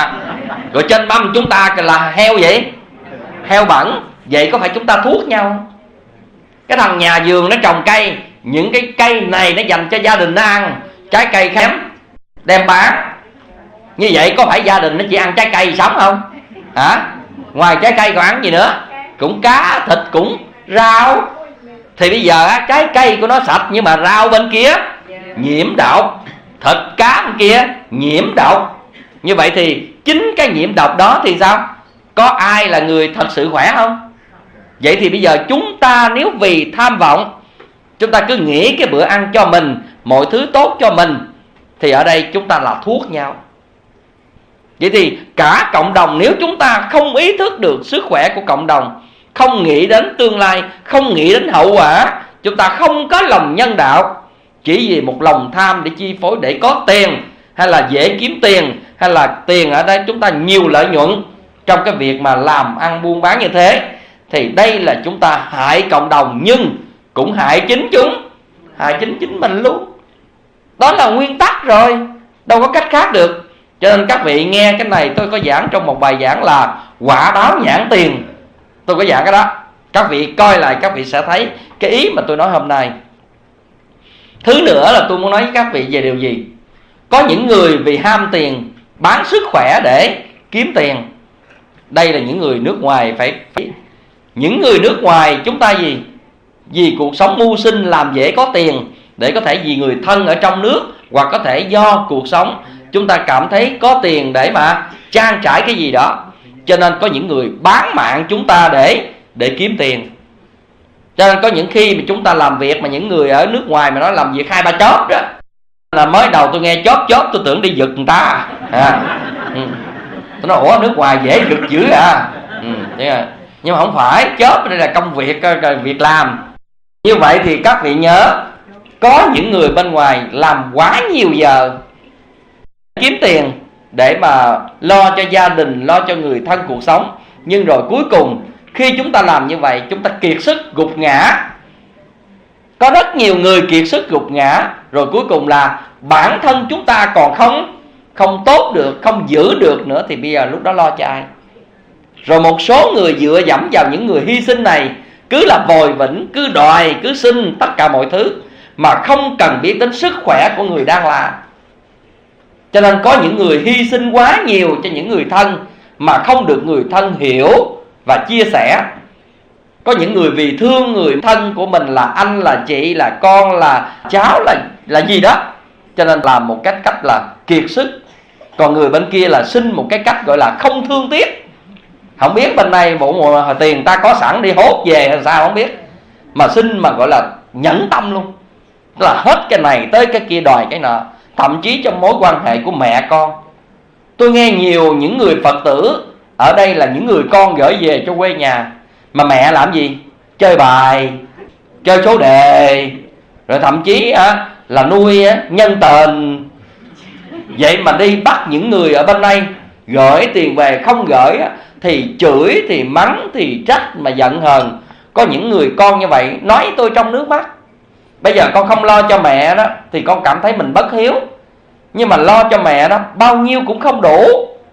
Rồi trên mâm chúng ta là heo vậy, heo bẩn. Vậy có phải chúng ta thuốc nhau không? Cái thằng nhà vườn nó trồng cây, những cái cây này nó dành cho gia đình nó ăn, trái cây kém đem bán. Như vậy có phải gia đình nó chỉ ăn trái cây sống không? Ngoài trái cây còn ăn gì nữa? Cũng cá, thịt, cũng rau. Thì bây giờ trái cây của nó sạch, nhưng mà rau bên kia nhiễm độc, thịt cá bên kia nhiễm độc. Như vậy thì chính cái nhiễm độc đó thì sao? Có ai là người thật sự khỏe không? Vậy thì bây giờ chúng ta nếu vì tham vọng, chúng ta cứ nghĩ cái bữa ăn cho mình, mọi thứ tốt cho mình, thì ở đây chúng ta là thuốc nhau. Vậy thì cả cộng đồng nếu chúng ta không ý thức được sức khỏe của cộng đồng, không nghĩ đến tương lai, không nghĩ đến hậu quả, chúng ta không có lòng nhân đạo, chỉ vì một lòng tham để chi phối, để có tiền, hay là dễ kiếm tiền, hay là tiền ở đây chúng ta nhiều lợi nhuận trong cái việc mà làm ăn buôn bán như thế, thì đây là chúng ta hại cộng đồng, nhưng cũng hại chính chính mình luôn. Đó là nguyên tắc rồi, đâu có cách khác được. Cho nên các vị nghe cái này, tôi có giảng trong một bài giảng là quả báo nhãn tiền. Tôi có giảng cái đó, các vị coi lại các vị sẽ thấy cái ý mà tôi nói hôm nay. Thứ nữa là tôi muốn nói với các vị về điều gì? Có những người vì ham tiền bán sức khỏe để kiếm tiền. Đây là những người nước ngoài phải. Những người nước ngoài chúng ta gì? Vì cuộc sống mưu sinh làm dễ có tiền, để có thể vì người thân ở trong nước, hoặc có thể do cuộc sống chúng ta cảm thấy có tiền để mà trang trải cái gì đó, cho nên có những người bán mạng chúng ta để kiếm tiền. Cho nên có những khi mà chúng ta làm việc mà những người ở nước ngoài mà nói làm việc 2-3 job đó, là mới đầu tôi nghe job tôi tưởng đi giật người ta tôi nói ủa nước ngoài dễ giật dữ nhưng mà không phải. Job đây là công việc, việc làm. Như vậy thì các vị nhớ, có những người bên ngoài làm quá nhiều giờ kiếm tiền để mà lo cho gia đình, lo cho người thân cuộc sống, nhưng rồi cuối cùng khi chúng ta làm như vậy, chúng ta kiệt sức gục ngã. Có rất nhiều người kiệt sức gục ngã, rồi cuối cùng là bản thân chúng ta còn không tốt được, không giữ được nữa, thì bây giờ lúc đó lo cho ai? Rồi một số người dựa dẫm vào những người hy sinh này, cứ là vòi vĩnh, cứ đòi, cứ xin tất cả mọi thứ, mà không cần biết đến sức khỏe của người đang làm. Cho nên có những người hy sinh quá nhiều cho những người thân mà không được người thân hiểu và chia sẻ. Có những người vì thương người thân của mình, là anh, là chị, là con, là cháu, là gì đó, cho nên làm một cách là kiệt sức. Còn người bên kia là xin một cái cách gọi là không thương tiếc. Không biết bên này bộ tiền ta có sẵn đi hốt về hay sao không biết, mà xin mà gọi là nhẫn tâm luôn, là hết cái này tới cái kia, đòi cái nọ. Thậm chí trong mối quan hệ của mẹ con, tôi nghe nhiều những người Phật tử ở đây là những người con gửi về cho quê nhà, mà mẹ làm gì? Chơi bài, chơi số đề, rồi thậm chí là nuôi nhân tình. Vậy mà đi bắt những người ở bên đây gửi tiền về, không gửi thì chửi, thì mắng, thì trách, mà giận hờn. Có những người con như vậy nói tôi trong nước mắt: bây giờ con không lo cho mẹ đó thì con cảm thấy mình bất hiếu, nhưng mà lo cho mẹ đó bao nhiêu cũng không đủ.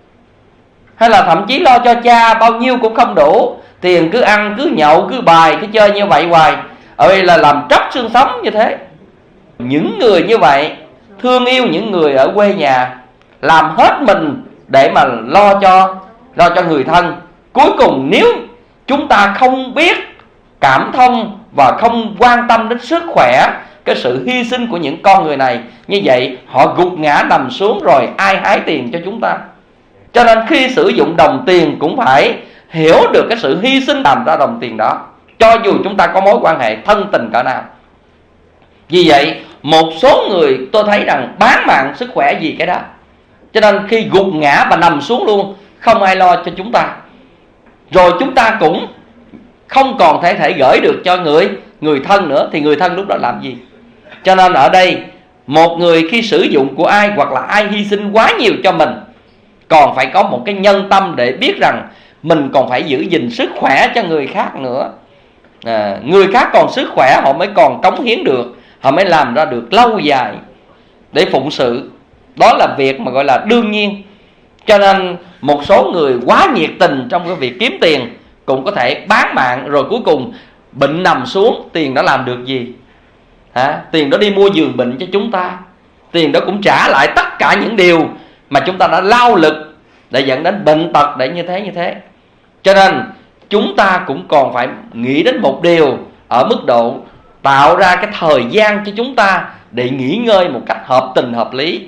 Hay là thậm chí lo cho cha bao nhiêu cũng không đủ, tiền cứ ăn, cứ nhậu, cứ bài, cứ chơi như vậy hoài. Ở đây là làm tróc xương sống như thế. Những người như vậy thương yêu những người ở quê nhà, làm hết mình để mà lo cho người thân. Cuối cùng nếu chúng ta không biết cảm thông và không quan tâm đến sức khỏe, cái sự hy sinh của những con người này, như vậy họ gục ngã nằm xuống rồi ai hái tiền cho chúng ta. Cho nên khi sử dụng đồng tiền cũng phải hiểu được cái sự hy sinh làm ra đồng tiền đó, cho dù chúng ta có mối quan hệ thân tình cỡ nào. Vì vậy một số người tôi thấy rằng bán mạng sức khỏe vì cái đó, cho nên khi gục ngã và nằm xuống luôn, không ai lo cho chúng ta, rồi chúng ta cũng không còn thể gửi được cho người thân nữa, thì người thân lúc đó làm gì? Cho nên ở đây một người khi sử dụng của ai, hoặc là ai hy sinh quá nhiều cho mình, còn phải có một cái nhân tâm để biết rằng mình còn phải giữ gìn sức khỏe cho người khác nữa. Người khác còn sức khỏe họ mới còn cống hiến được, họ mới làm ra được lâu dài để phụng sự. Đó là việc mà gọi là đương nhiên. Cho nên một số người quá nhiệt tình trong cái việc kiếm tiền cũng có thể bán mạng, rồi cuối cùng bệnh nằm xuống, tiền đó làm được gì? Tiền đó đi mua giường bệnh cho chúng ta, tiền đó cũng trả lại tất cả những điều mà chúng ta đã lao lực để dẫn đến bệnh tật, để như thế. Cho nên chúng ta cũng còn phải nghĩ đến một điều ở mức độ tạo ra cái thời gian cho chúng ta để nghỉ ngơi một cách hợp tình hợp lý.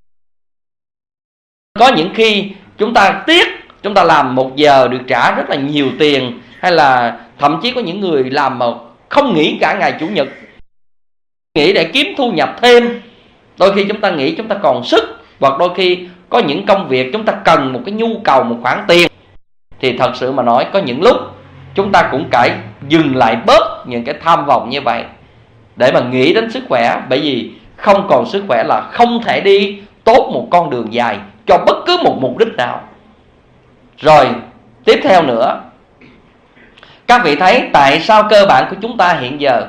Có những khi chúng ta tiếc, chúng ta làm 1 giờ được trả rất là nhiều tiền, hay là thậm chí có những người làm mà không nghỉ cả ngày Chủ nhật, nghỉ để kiếm thu nhập thêm. Đôi khi chúng ta nghĩ chúng ta còn sức, hoặc đôi khi có những công việc chúng ta cần một cái nhu cầu, một khoản tiền, thì thật sự mà nói có những lúc chúng ta cũng phải dừng lại bớt những cái tham vọng như vậy để mà nghĩ đến sức khỏe. Bởi vì không còn sức khỏe là không thể đi tốt một con đường dài cho bất cứ một mục đích nào. Rồi tiếp theo nữa, các vị thấy tại sao cơ bản của chúng ta hiện giờ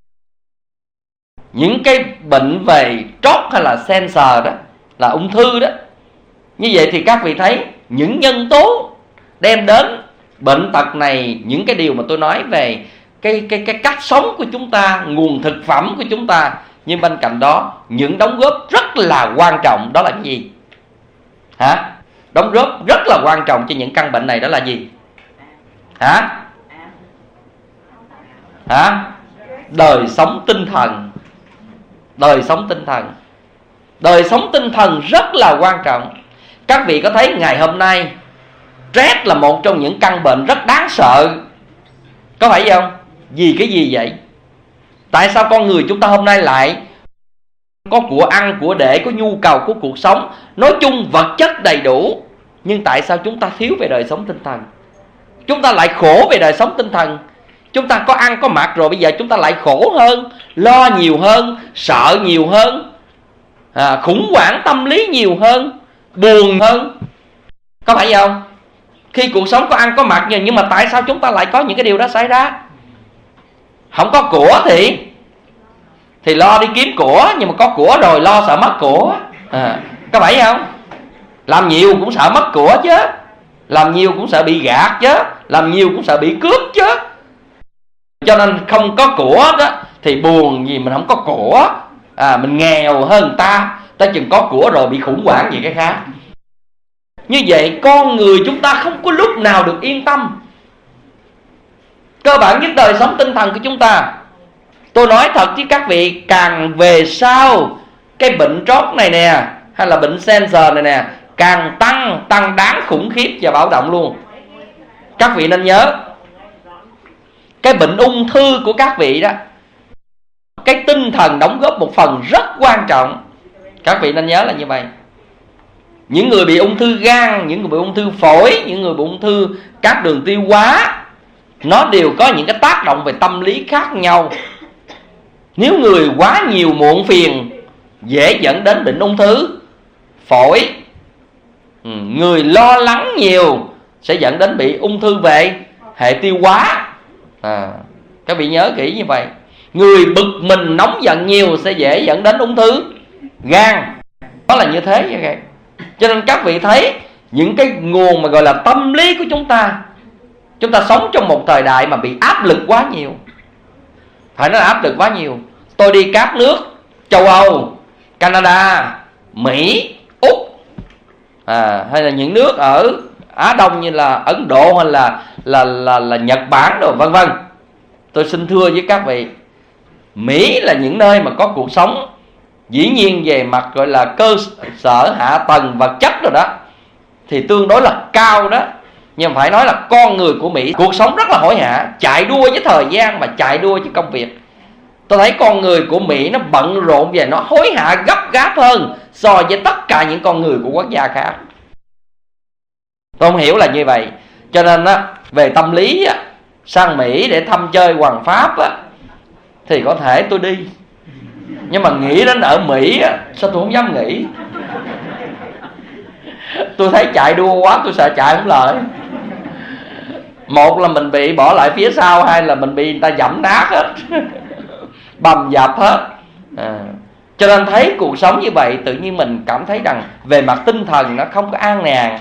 những cái bệnh về trót hay là cancer đó, là ung thư đó, như vậy thì các vị thấy những nhân tố đem đến bệnh tật này, những cái điều mà tôi nói về cái cách sống của chúng ta, nguồn thực phẩm của chúng ta, Nhưng bên cạnh đó, những đóng góp rất là quan trọng đó là cái gì? Đóng góp rất là quan trọng cho những căn bệnh này đó là gì? Đời sống tinh thần. Đời sống tinh thần. Đời sống tinh thần rất là quan trọng. Các vị có thấy ngày hôm nay stress là một trong những căn bệnh rất đáng sợ, có phải không? Vì cái gì vậy? Tại sao con người chúng ta hôm nay lại có của ăn, của để, có nhu cầu của cuộc sống, nói chung vật chất đầy đủ, nhưng tại sao chúng ta thiếu về đời sống tinh thần? Chúng ta lại khổ về đời sống tinh thần. Chúng ta có ăn có mặc rồi, bây giờ chúng ta lại khổ hơn, lo nhiều hơn, sợ nhiều hơn, khủng hoảng tâm lý nhiều hơn, buồn hơn, có phải không? Khi cuộc sống có ăn có mặc, nhưng mà tại sao chúng ta lại có những cái điều đó xảy ra? Không có của thì lo đi kiếm của, nhưng mà có của rồi lo sợ mất của, có phải không? Làm nhiều cũng sợ mất của chứ, làm nhiều cũng sợ bị gạt chứ, làm nhiều cũng sợ bị cướp chứ. Cho nên không có của đó thì buồn vì mình không có của, mình nghèo hơn người ta, chừng có của rồi bị khủng hoảng gì cái khác. Như vậy con người chúng ta không có lúc nào được yên tâm. Cơ bản nhất đời sống tinh thần của chúng ta, tôi nói thật với các vị, càng về sau cái bệnh trót này nè, hay là bệnh cancer này nè, càng tăng đáng khủng khiếp và báo động luôn. Các vị nên nhớ, cái bệnh ung thư của các vị đó, cái tinh thần đóng góp một phần rất quan trọng. Các vị nên nhớ là như vậy. Những người bị ung thư gan, những người bị ung thư phổi, những người bị ung thư các đường tiêu hóa, nó đều có những cái tác động về tâm lý khác nhau. Nếu người quá nhiều muộn phiền dễ dẫn đến bệnh ung thư phổi. Người lo lắng nhiều sẽ dẫn đến bị ung thư về hệ tiêu hóa. Các vị nhớ kỹ như vậy. Người bực mình nóng giận nhiều sẽ dễ dẫn đến ung thư gan. Đó là như thế vậy. Cho nên các vị thấy những cái nguồn mà gọi là tâm lý của chúng ta sống trong một thời đại mà bị áp lực quá nhiều. Phải nói là áp lực quá nhiều. Tôi đi các nước châu Âu, Canada, Mỹ, Úc, hay là những nước ở Á Đông như là Ấn Độ hay là Nhật Bản rồi vân vân. Tôi xin thưa với các vị, Mỹ là những nơi mà có cuộc sống dĩ nhiên về mặt gọi là cơ sở hạ tầng vật chất rồi đó thì tương đối là cao đó. Nhưng phải nói là con người của Mỹ cuộc sống rất là hối hả, chạy đua với thời gian và chạy đua với công việc. Tôi thấy con người của Mỹ nó bận rộn và nó hối hả gấp gáp hơn so với tất cả những con người của quốc gia khác. Tôi không hiểu là như vậy. Cho nên á, về tâm lý á, sang Mỹ để thăm chơi Hoàng Pháp á, thì có thể tôi đi. Nhưng mà nghĩ đến ở Mỹ á, sao tôi không dám nghĩ. Tôi thấy chạy đua quá, tôi sợ chạy không lợi. Một là mình bị bỏ lại phía sau, hai là mình bị người ta dẫm nát hết, bầm dập hết. Cho nên thấy cuộc sống như vậy, tự nhiên mình cảm thấy rằng về mặt tinh thần nó không có an nhàn.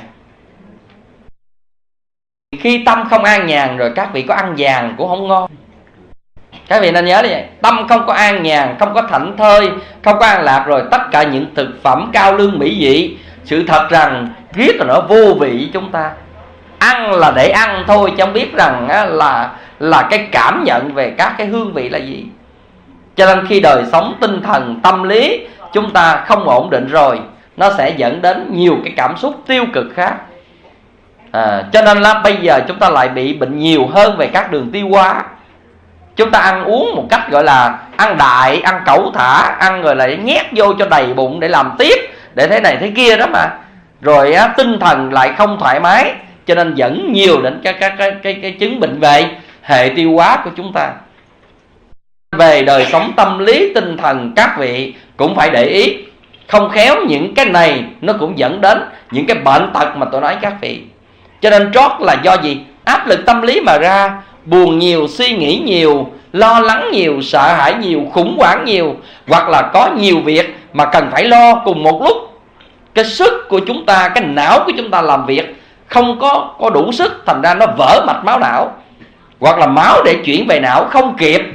Khi tâm không an nhàn rồi các vị có ăn vàng cũng không ngon. Các vị nên nhớ như vậy. Tâm không có an nhàn, không có thảnh thơi, không có an lạc rồi tất cả những thực phẩm cao lương mỹ vị, sự thật rằng riết là nó vô vị với chúng ta. Ăn là để ăn thôi, chứ không biết rằng là cái cảm nhận về các cái hương vị là gì. Cho nên khi đời sống tinh thần, tâm lý chúng ta không ổn định rồi, nó sẽ dẫn đến nhiều cái cảm xúc tiêu cực khác. Cho nên là bây giờ chúng ta lại bị bệnh nhiều hơn về các đường tiêu hóa. Chúng ta ăn uống một cách gọi là ăn đại, ăn cẩu thả, ăn rồi lại nhét vô cho đầy bụng để làm tiếp, để thế này thế kia đó mà. Rồi tinh thần lại không thoải mái, cho nên dẫn nhiều đến cái chứng bệnh về hệ tiêu hóa của chúng ta. Về đời sống tâm lý tinh thần các vị cũng phải để ý. Không khéo những cái này nó cũng dẫn đến những cái bệnh tật mà tôi nói các vị. Cho nên trót là do gì? Áp lực tâm lý mà ra. Buồn nhiều, suy nghĩ nhiều, lo lắng nhiều, sợ hãi nhiều, khủng hoảng nhiều, hoặc là có nhiều việc mà cần phải lo cùng một lúc. Cái sức của chúng ta, cái não của chúng ta làm việc không có đủ sức, thành ra nó vỡ mạch máu não, hoặc là máu để chuyển về não không kịp,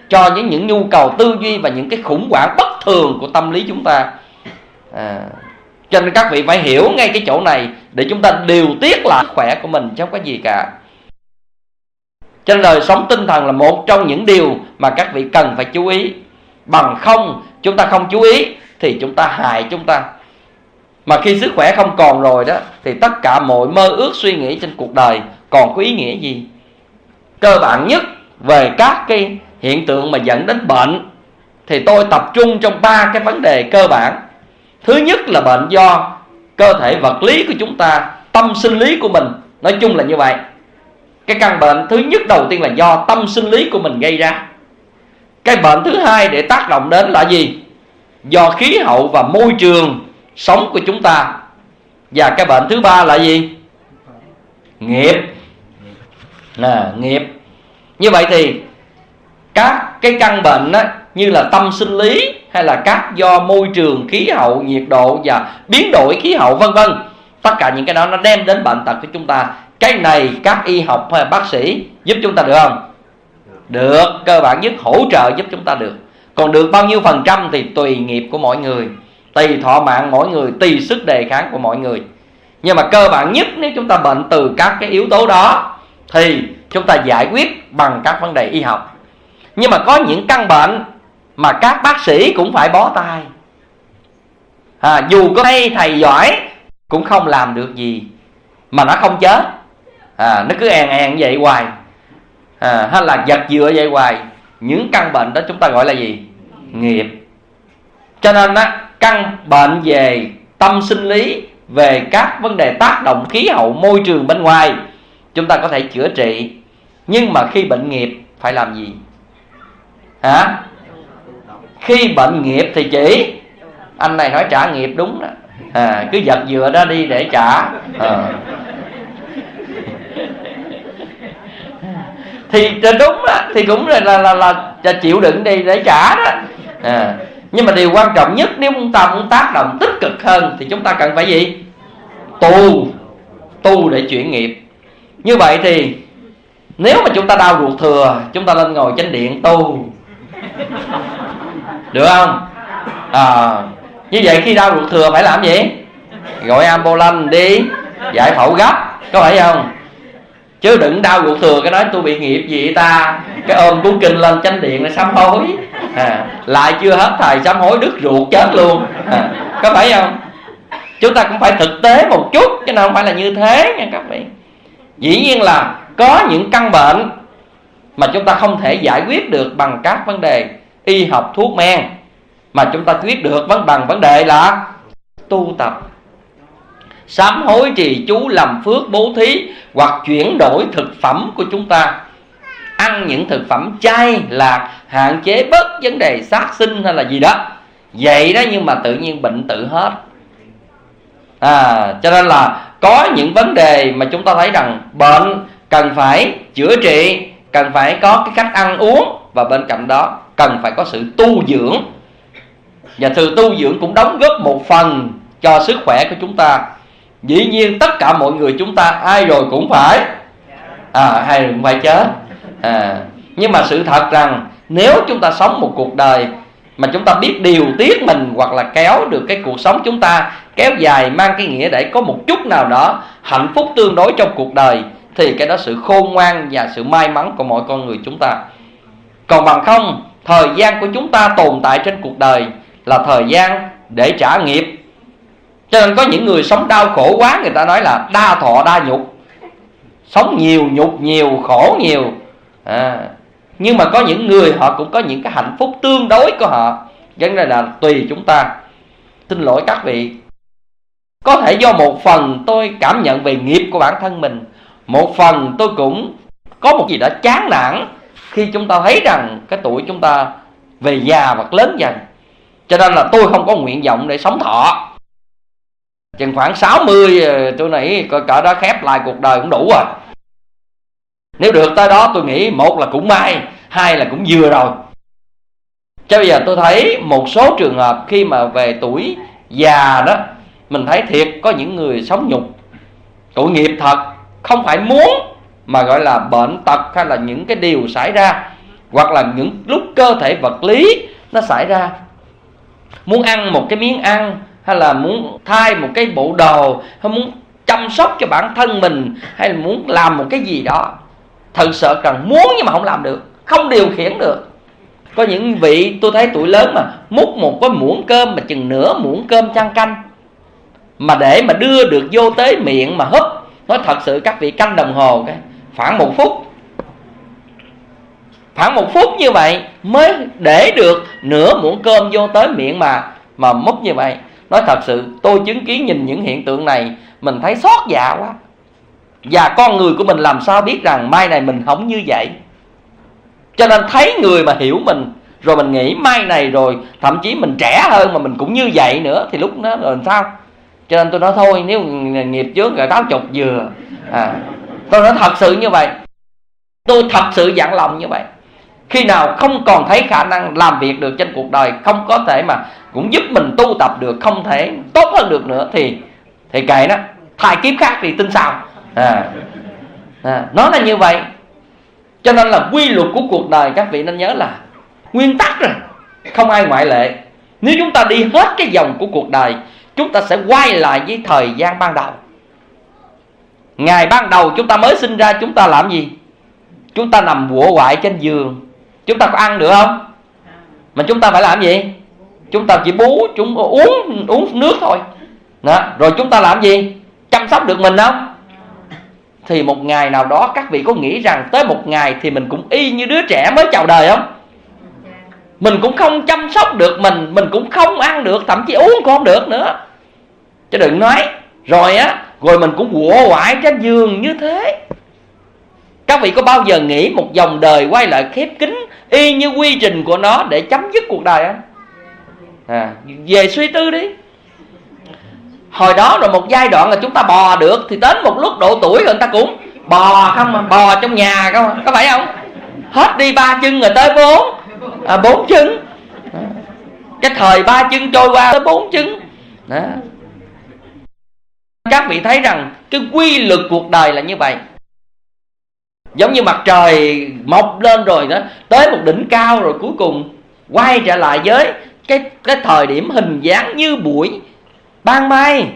cho những nhu cầu tư duy và những cái khủng hoảng bất thường của tâm lý chúng ta. Cho nên các vị phải hiểu ngay cái chỗ này để chúng ta điều tiết lại sức khỏe của mình chứ không có gì cả. Cho nên đời sống tinh thần là một trong những điều mà các vị cần phải chú ý. Bằng không chúng ta không chú ý thì chúng ta hại chúng ta. Mà khi sức khỏe không còn rồi đó thì tất cả mọi mơ ước suy nghĩ trên cuộc đời còn có ý nghĩa gì? Cơ bản nhất về các cái hiện tượng mà dẫn đến bệnh thì tôi tập trung trong 3 cái vấn đề cơ bản. Thứ nhất là bệnh do cơ thể vật lý của chúng ta, tâm sinh lý của mình. Nói chung là như vậy. Cái căn bệnh thứ nhất đầu tiên là do tâm sinh lý của mình gây ra. Cái bệnh thứ hai để tác động đến là gì? Do khí hậu và môi trường sống của chúng ta. Và cái bệnh thứ ba là gì? Nghiệp. Nghiệp. Như vậy thì các cái căn bệnh đó, như là tâm sinh lý hay là các do môi trường, khí hậu, nhiệt độ và biến đổi khí hậu vân vân, tất cả những cái đó nó đem đến bệnh tật của chúng ta. Cái này các y học hay bác sĩ giúp chúng ta được không? Được, cơ bản nhất hỗ trợ giúp chúng ta được. Còn được bao nhiêu phần trăm thì tùy nghiệp của mỗi người, tùy thọ mạng mỗi người, tùy sức đề kháng của mỗi người. Nhưng mà cơ bản nhất nếu chúng ta bệnh từ các cái yếu tố đó thì chúng ta giải quyết bằng các vấn đề y học. Nhưng mà có những căn bệnh mà các bác sĩ cũng phải bó tay. Dù có thầy giỏi cũng không làm được gì mà nó không chết. Nó cứ èn vậy hoài, hay là giật dựa vậy hoài. Những căn bệnh đó chúng ta gọi là gì? Nghiệp. Cho nên căn bệnh về tâm sinh lý, về các vấn đề tác động khí hậu môi trường bên ngoài chúng ta có thể chữa trị. Nhưng mà khi bệnh nghiệp phải làm gì? Khi bệnh nghiệp thì chỉ anh này nói trả nghiệp đúng đó, cứ giật dựa đó đi để trả. Thì đúng đó, thì cũng là chịu đựng đi để trả đó. Nhưng mà điều quan trọng nhất nếu chúng ta muốn tác động tích cực hơn thì chúng ta cần phải gì? Tu để chuyển nghiệp. Như vậy thì nếu mà chúng ta đau ruột thừa, chúng ta lên ngồi chánh điện tu, được không? Như vậy khi đau ruột thừa phải làm gì? Gọi ambulance đi, giải phẫu gấp, có phải không? Chứ đừng đau ruột thừa cái nói tôi bị nghiệp gì ta, cái ôm cuốn kinh lên chánh điện là sám hối. Lại chưa hết thời sám hối đứt ruột chết luôn. Có phải không? Chúng ta cũng phải thực tế một chút, chứ nào không phải là như thế nha các vị. Dĩ nhiên là có những căn bệnh mà chúng ta không thể giải quyết được bằng các vấn đề y học thuốc men, mà chúng ta quyết được bằng vấn đề là tu tập, sám hối, trì chú, làm phước, bố thí, hoặc chuyển đổi thực phẩm của chúng ta, ăn những thực phẩm chay lạc, hạn chế bớt vấn đề sát sinh hay là gì đó. Vậy đó, nhưng mà tự nhiên bệnh tự hết. Cho nên là có những vấn đề mà chúng ta thấy rằng bệnh cần phải chữa trị, cần phải có cái cách ăn uống, và bên cạnh đó cần phải có sự tu dưỡng. Và sự tu dưỡng cũng đóng góp một phần cho sức khỏe của chúng ta. Dĩ nhiên tất cả mọi người chúng ta ai rồi cũng phải ai rồi cũng phải chết. Nhưng mà sự thật rằng nếu chúng ta sống một cuộc đời mà chúng ta biết điều tiết mình, hoặc là kéo được cái cuộc sống chúng ta kéo dài, mang cái nghĩa để có một chút nào đó hạnh phúc tương đối trong cuộc đời, thì cái đó sự khôn ngoan và sự may mắn của mỗi con người chúng ta. Còn bằng không, thời gian của chúng ta tồn tại trên cuộc đời là thời gian để trả nghiệp. Cho nên có những người sống đau khổ quá, người ta nói là đa thọ đa nhục, sống nhiều nhục nhiều, khổ nhiều. Nhưng mà có những người họ cũng có những cái hạnh phúc tương đối của họ. Vấn đề là tùy chúng ta. Xin lỗi các vị, có thể do một phần tôi cảm nhận về nghiệp của bản thân mình, một phần tôi cũng có một gì đó chán nản khi chúng ta thấy rằng cái tuổi chúng ta về già hoặc lớn dần. Cho nên là tôi không có nguyện vọng để sống thọ. Chừng khoảng 60 tôi nghĩ cỡ đó khép lại cuộc đời cũng đủ rồi. Nếu được tới đó tôi nghĩ một là cũng may, hai là cũng vừa rồi. Cho bây giờ tôi thấy một số trường hợp khi mà về tuổi già đó, mình thấy thiệt có những người sống nhục, tội nghiệp thật, không phải muốn mà gọi là bệnh tật hay là những cái điều xảy ra. hoặc là những lúc cơ thể vật lý nó xảy ra, muốn ăn một cái miếng ăn, hay là muốn thay một cái bộ đồ, hay muốn chăm sóc cho bản thân mình, hay là muốn làm một cái gì đó, thật sự cần muốn nhưng mà không làm được, không điều khiển được. Có những vị tôi thấy tuổi lớn mà múc một cái muỗng cơm mà chừng nửa muỗng cơm chan canh, mà để mà đưa được vô tới miệng mà húp, nói thật sự các vị canh đồng hồ cái khoảng 1 phút, khoảng 1 phút như vậy mới để được nửa muỗng cơm vô tới miệng mà múc như vậy. Nói thật sự tôi chứng kiến nhìn những hiện tượng này mình thấy xót dạ quá. Và con người của mình làm sao biết rằng mai này mình không như vậy. Cho nên thấy người mà hiểu mình, rồi mình nghĩ mai này rồi thậm chí mình trẻ hơn mà mình cũng như vậy nữa, thì lúc đó rồi sao? Cho nên tôi nói thôi, nếu nghiệp chướng rồi táo chục dừa. Tôi nói thật sự như vậy, tôi thật sự dặn lòng như vậy. Khi nào không còn thấy khả năng làm việc được trên cuộc đời, không có thể mà cũng giúp mình tu tập được, không thể tốt hơn được nữa, thì kệ nó, thai kiếp khác thì tin sao. Nó là như vậy. Cho nên là quy luật của cuộc đời các vị nên nhớ là nguyên tắc rồi, không ai ngoại lệ. Nếu chúng ta đi hết cái vòng của cuộc đời, chúng ta sẽ quay lại với thời gian ban đầu. Ngày ban đầu chúng ta mới sinh ra, chúng ta làm gì? Chúng ta nằm quọ quại trên giường. Chúng ta có ăn được không? Mà chúng ta phải làm gì? Chúng ta chỉ bú, chúng uống nước thôi. Đó. Rồi chúng ta làm gì? Chăm sóc được mình không? Thì một ngày nào đó các vị có nghĩ rằng tới một ngày thì mình cũng y như đứa trẻ mới chào đời không? Mình cũng không chăm sóc được mình cũng không ăn được, thậm chí uống cũng không được nữa. Chứ đừng nói. Rồi mình cũng quọ quại trên giường như thế. Các vị có bao giờ nghĩ một dòng đời quay lại khép kín y như quy trình của nó để chấm dứt cuộc đời không? Về suy tư đi. Hồi đó rồi một giai đoạn là chúng ta bò được, thì đến một lúc độ tuổi rồi người ta cũng bò không mà, bò trong nhà không, có phải không? Hết đi 3 chân rồi tới 4 chân. Cái thời 3 chân trôi qua tới 4 chân. Đó. Các vị thấy rằng cái quy luật cuộc đời là như vậy. Giống như mặt trời mọc lên rồi đó, tới một đỉnh cao rồi cuối cùng quay trở lại với cái thời điểm hình dáng như buổi ban mai.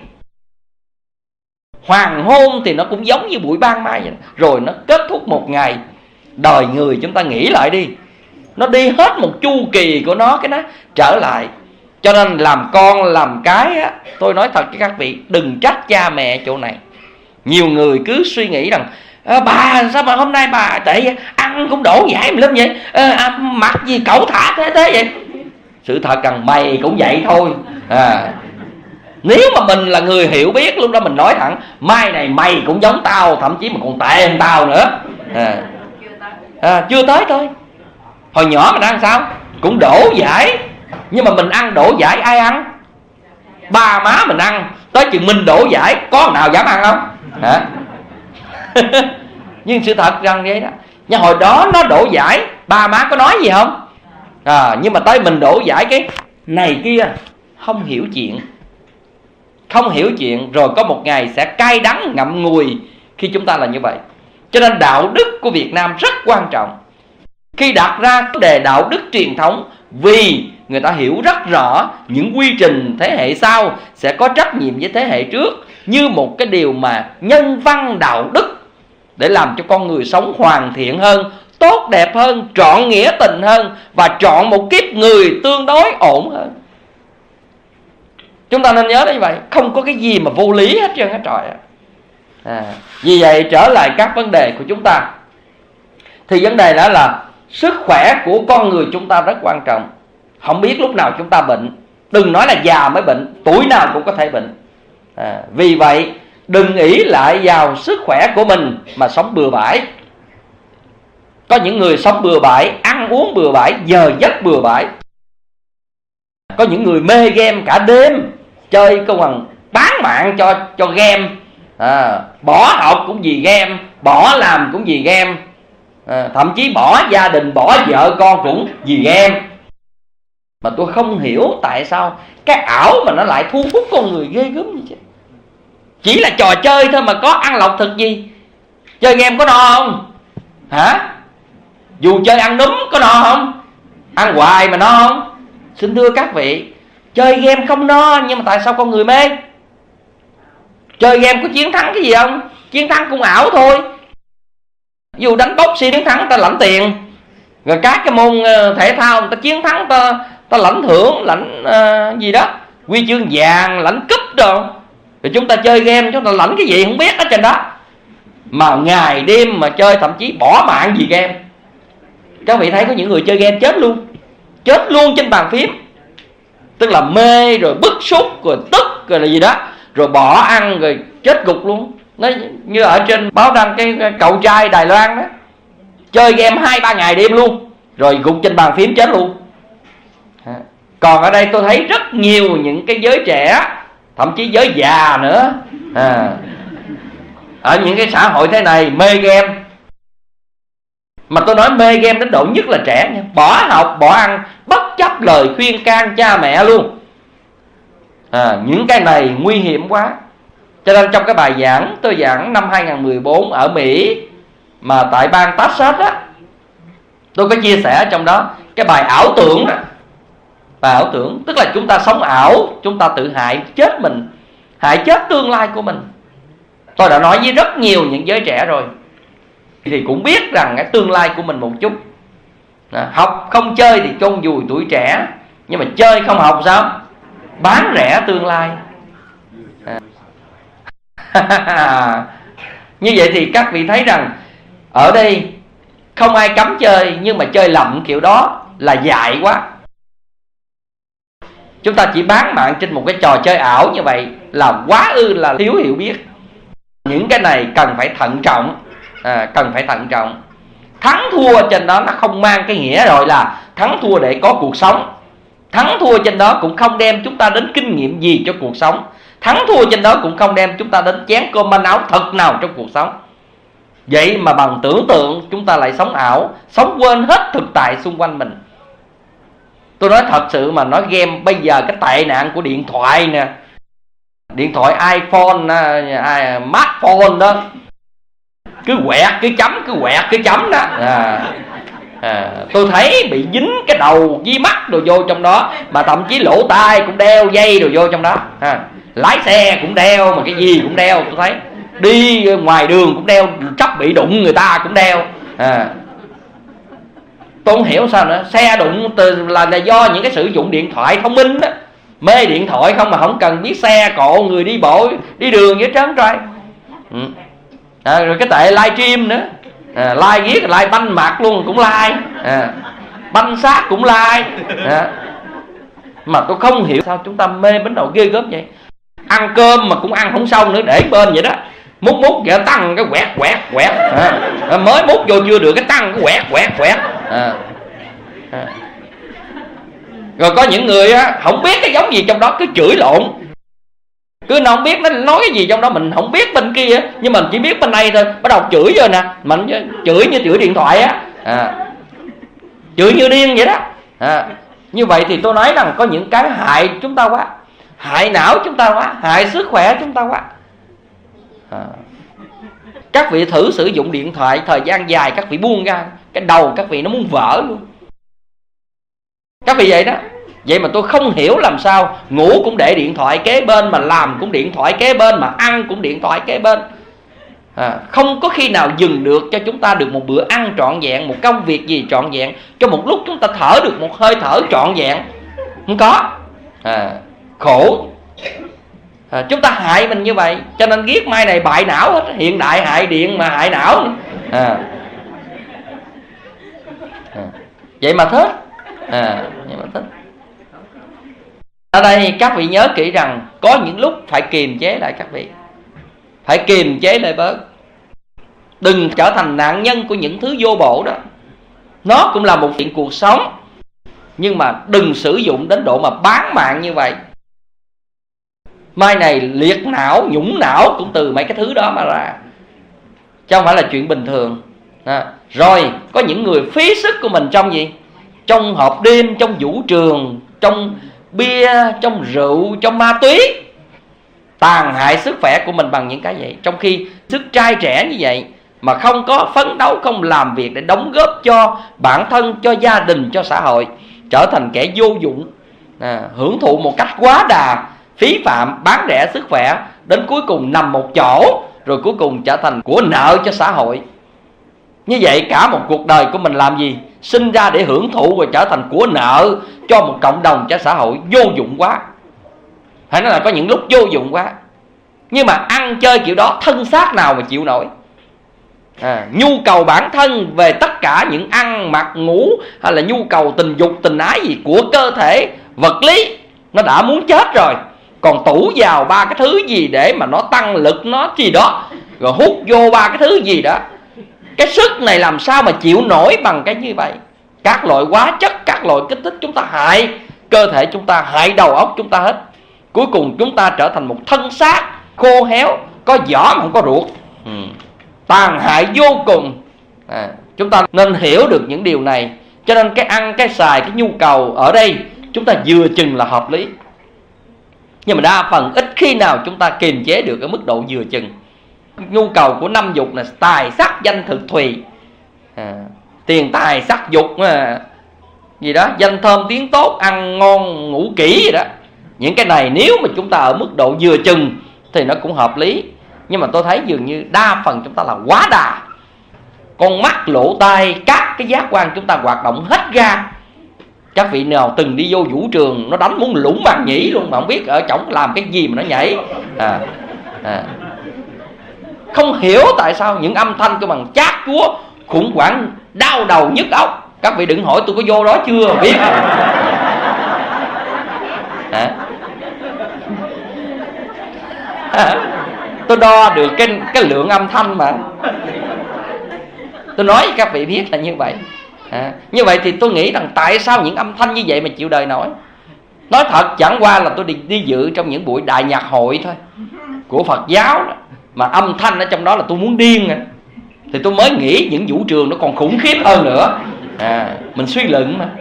Hoàng hôn thì nó cũng giống như buổi ban mai vậy. Rồi nó kết thúc một ngày. Đời người chúng ta nghĩ lại đi, nó đi hết một chu kỳ của nó, cái nó trở lại. Cho nên làm con làm cái á, tôi nói thật với các vị, đừng trách cha mẹ chỗ này. Nhiều người cứ suy nghĩ rằng bà sao mà hôm nay bà tại ăn cũng đổ dãi mình lắm vậy, mặc gì cẩu thả thế vậy. Sự thật rằng mày cũng vậy thôi. Nếu mà mình là người hiểu biết, lúc đó mình nói thẳng mai này mày cũng giống tao, thậm chí mà còn tệ hơn tao nữa. Chưa tới thôi. Hồi nhỏ mình ăn sao? Cũng đổ dãi. Nhưng mà mình ăn đổ dãi ai ăn? Ba má mình ăn. Tới chừng mình đổ dãi, có nào dám ăn không? Nhưng sự thật rằng vậy đó. Nhưng hồi đó nó đổ dãi, ba má có nói gì không? Nhưng mà tới mình đổ dãi cái này kia, không hiểu chuyện. Không hiểu chuyện, rồi có một ngày sẽ cay đắng ngậm ngùi khi chúng ta là như vậy. Cho nên đạo đức của Việt Nam rất quan trọng. Khi đặt ra vấn đề đạo đức truyền thống, vì người ta hiểu rất rõ những quy trình thế hệ sau sẽ có trách nhiệm với thế hệ trước, như một cái điều mà nhân văn đạo đức để làm cho con người sống hoàn thiện hơn, tốt đẹp hơn, trọn nghĩa tình hơn, và chọn một kiếp người tương đối ổn hơn. Chúng ta nên nhớ như vậy. Không có cái gì mà vô lý hết trơn hết trời. Vì vậy trở lại các vấn đề của chúng ta, thì vấn đề đó là sức khỏe của con người chúng ta rất quan trọng. Không biết lúc nào chúng ta bệnh. Đừng nói là già mới bệnh, tuổi nào cũng có thể bệnh. Vì vậy đừng ỷ lại vào sức khỏe của mình mà sống bừa bãi. Có những người sống bừa bãi, ăn uống bừa bãi, giờ giấc bừa bãi. Có những người mê game cả đêm, chơi câu bằng bán mạng cho game. Bỏ học cũng vì game, bỏ làm cũng vì game, thậm chí bỏ gia đình, bỏ vợ con cũng vì game. Mà tôi không hiểu tại sao cái ảo mà nó lại thu hút con người ghê gớm như vậy. Chỉ là trò chơi thôi mà có ăn lộc thực gì? Chơi game có no không? Dù chơi ăn núm có no không? Ăn hoài mà no không? Xin thưa các vị, chơi game không no, nhưng mà tại sao con người mê? Chơi game có chiến thắng cái gì không? Chiến thắng cũng ảo thôi. Dù đánh boxing chiến thắng ta lãnh tiền, rồi các cái môn thể thao người ta chiến thắng ta lãnh thưởng, lãnh gì đó, huy chương vàng, lãnh cúp đồ. Rồi chúng ta chơi game chúng ta lãnh cái gì không biết ở trên đó. Mà ngày đêm mà chơi, thậm chí bỏ mạng vì game. Các vị thấy có những người chơi game chết luôn. Chết luôn trên bàn phím. Tức là mê rồi bức xúc rồi tức rồi là gì đó, rồi bỏ ăn rồi chết gục luôn. Nó như ở trên báo đăng cái cậu trai Đài Loan đó, chơi game 2-3 ngày đêm luôn, rồi gục trên bàn phím chết luôn. Còn ở đây tôi thấy rất nhiều những cái giới trẻ, thậm chí giới già nữa, ở những cái xã hội thế này mê game. Mà tôi nói mê game đến độ nhất là trẻ nha, bỏ học, bỏ ăn, bất chấp lời khuyên can cha mẹ luôn. Những cái này nguy hiểm quá. Cho nên trong cái bài giảng tôi giảng năm 2014 ở Mỹ, mà tại bang Texas á, tôi có chia sẻ trong đó cái bài ảo tưởng đó. Bài ảo tưởng tức là chúng ta sống ảo, chúng ta tự hại chết mình, hại chết tương lai của mình. Tôi đã nói với rất nhiều những giới trẻ rồi, thì cũng biết rằng cái tương lai của mình một chút. Học không chơi thì chôn vùi tuổi trẻ, nhưng mà chơi không học sao? Bán rẻ tương lai. Như vậy thì các vị thấy rằng ở đây không ai cấm chơi, nhưng mà chơi lầm kiểu đó là dại quá. Chúng ta chỉ bán mạng trên một cái trò chơi ảo như vậy là quá là thiếu hiểu biết. Những cái này cần phải thận trọng, cần phải thận trọng. Thắng thua trên đó nó không mang cái nghĩa rồi là thắng thua để có cuộc sống. Thắng thua trên đó cũng không đem chúng ta đến kinh nghiệm gì cho cuộc sống. Thắng thua trên đó cũng không đem chúng ta đến chén cơm manh áo thật nào trong cuộc sống. Vậy mà bằng tưởng tượng chúng ta lại sống ảo, sống quên hết thực tại xung quanh mình. Tôi nói thật sự mà nói, game bây giờ cái tệ nạn của điện thoại nè, điện thoại iPhone, smartphone đó, cứ quẹt cứ chấm, cứ quẹt cứ chấm đó. Tôi thấy bị dính cái đầu với mắt đồ vô trong đó, mà thậm chí lỗ tai cũng đeo dây đồ vô trong đó. Lái xe cũng đeo, mà cái gì cũng đeo. Tôi thấy đi ngoài đường cũng đeo, sắp bị đụng người ta cũng đeo. Tôi không hiểu sao nữa. Xe đụng là do những cái sử dụng điện thoại thông minh đó. Mê điện thoại không mà không cần biết xe cộ, người đi bộ, đi đường với trơn trai. Rồi cái tệ live stream nữa, like viết, like banh mặt luôn cũng like, banh xác cũng like. Mà tôi không hiểu sao chúng ta mê bánh đầu ghê gớm vậy. Ăn cơm mà cũng ăn không xong nữa, để bên vậy đó. Múc vậy tăng cái quẹt. Mới múc vô chưa được cái tăng cái quẹt. Rồi có những người á không biết cái giống gì trong đó cứ chửi lộn. Cứ nó không biết nó nói cái gì trong đó, mình không biết bên kia, nhưng mình chỉ biết bên đây thôi. Bắt đầu chửi rồi nè, mình chửi như chửi điện thoại á, chửi như điên vậy đó. Như vậy thì tôi nói rằng có những cái hại chúng ta quá, hại não chúng ta quá, hại sức khỏe chúng ta quá. Các vị thử sử dụng điện thoại thời gian dài, các vị buông ra, cái đầu các vị nó muốn vỡ luôn. Các vị vậy đó. Vậy mà tôi không hiểu làm sao ngủ cũng để điện thoại kế bên, mà làm cũng điện thoại kế bên, mà ăn cũng điện thoại kế bên. Không có khi nào dừng được cho chúng ta được một bữa ăn trọn vẹn, một công việc gì trọn vẹn, cho một lúc chúng ta thở được một hơi thở trọn vẹn. Không có. Khổ. Chúng ta hại mình như vậy, cho nên ghét mai này bại não hết. Hiện đại hại điện mà hại não. Vậy mà thích. Vậy mà thích. Ở đây các vị nhớ kỹ rằng có những lúc phải kiềm chế lại các vị. Phải kiềm chế lại bớt. Đừng trở thành nạn nhân của những thứ vô bổ đó. Nó cũng là một chuyện cuộc sống, nhưng mà đừng sử dụng đến độ mà bán mạng như vậy. Mai này liệt não, nhũng não cũng từ mấy cái thứ đó mà ra, chứ không phải là chuyện bình thường. Rồi có những người phí sức của mình trong gì? Trong hộp đêm, trong vũ trường, trong bia, trong rượu, trong ma túy, tàn hại sức khỏe của mình bằng những cái vậy. Trong khi sức trai trẻ như vậy mà không có phấn đấu, không làm việc để đóng góp cho bản thân, cho gia đình, cho xã hội, trở thành kẻ vô dụng, hưởng thụ một cách quá đà, phí phạm, bán rẻ sức khỏe, đến cuối cùng nằm một chỗ, rồi cuối cùng trở thành của nợ cho xã hội. Như vậy cả một cuộc đời của mình làm gì? Sinh ra để hưởng thụ rồi trở thành của nợ cho một cộng đồng, cho xã hội. Vô dụng quá. Phải nói là có những lúc vô dụng quá. Nhưng mà ăn chơi kiểu đó, thân xác nào mà chịu nổi? Nhu cầu bản thân về tất cả những ăn, mặc, ngủ, hay là nhu cầu tình dục, tình ái gì của cơ thể vật lý, nó đã muốn chết rồi, còn tủ vào ba cái thứ gì để mà nó tăng lực, nó gì đó, rồi hút vô ba cái thứ gì đó. Cái sức này làm sao mà chịu nổi bằng cái như vậy? Các loại hóa chất, các loại kích thích chúng ta hại cơ thể chúng ta, hại đầu óc chúng ta hết. Cuối cùng chúng ta trở thành một thân xác khô héo, có vỏ mà không có ruột, tàn hại vô cùng. Chúng ta nên hiểu được những điều này. Cho nên cái ăn, cái xài, cái nhu cầu ở đây chúng ta vừa chừng là hợp lý. Nhưng mà đa phần ít khi nào chúng ta kiềm chế được ở mức độ vừa chừng. Nhu cầu của năm dục là tài sắc danh thực thùy, tiền tài sắc dục gì đó, danh thơm tiếng tốt, ăn ngon ngủ kỹ gì đó. Những cái này nếu mà chúng ta ở mức độ vừa chừng thì nó cũng hợp lý. Nhưng mà tôi thấy dường như đa phần chúng ta là quá đà. Con mắt, lỗ tai, các cái giác quan chúng ta hoạt động hết ra. Các vị nào từng đi vô vũ trường, nó đánh muốn lũng bằng nhĩ luôn mà không biết ở trỏng làm cái gì mà nó nhảy. Không hiểu tại sao những âm thanh của bằng chát chúa, khủng hoảng, đau đầu, nhức óc. Các vị đừng hỏi tôi có vô đó chưa, biết. Tôi đo được cái lượng âm thanh mà. Tôi nói với các vị biết là như vậy. Như vậy thì tôi nghĩ rằng tại sao những âm thanh như vậy mà chịu đời nổi? Nói thật, chẳng qua là tôi đi dự trong những buổi đại nhạc hội thôi của Phật giáo đó, mà âm thanh ở trong đó là tôi muốn điên rồi. Thì tôi mới nghĩ những vũ trường nó còn khủng khiếp hơn nữa. Mình suy luận mà.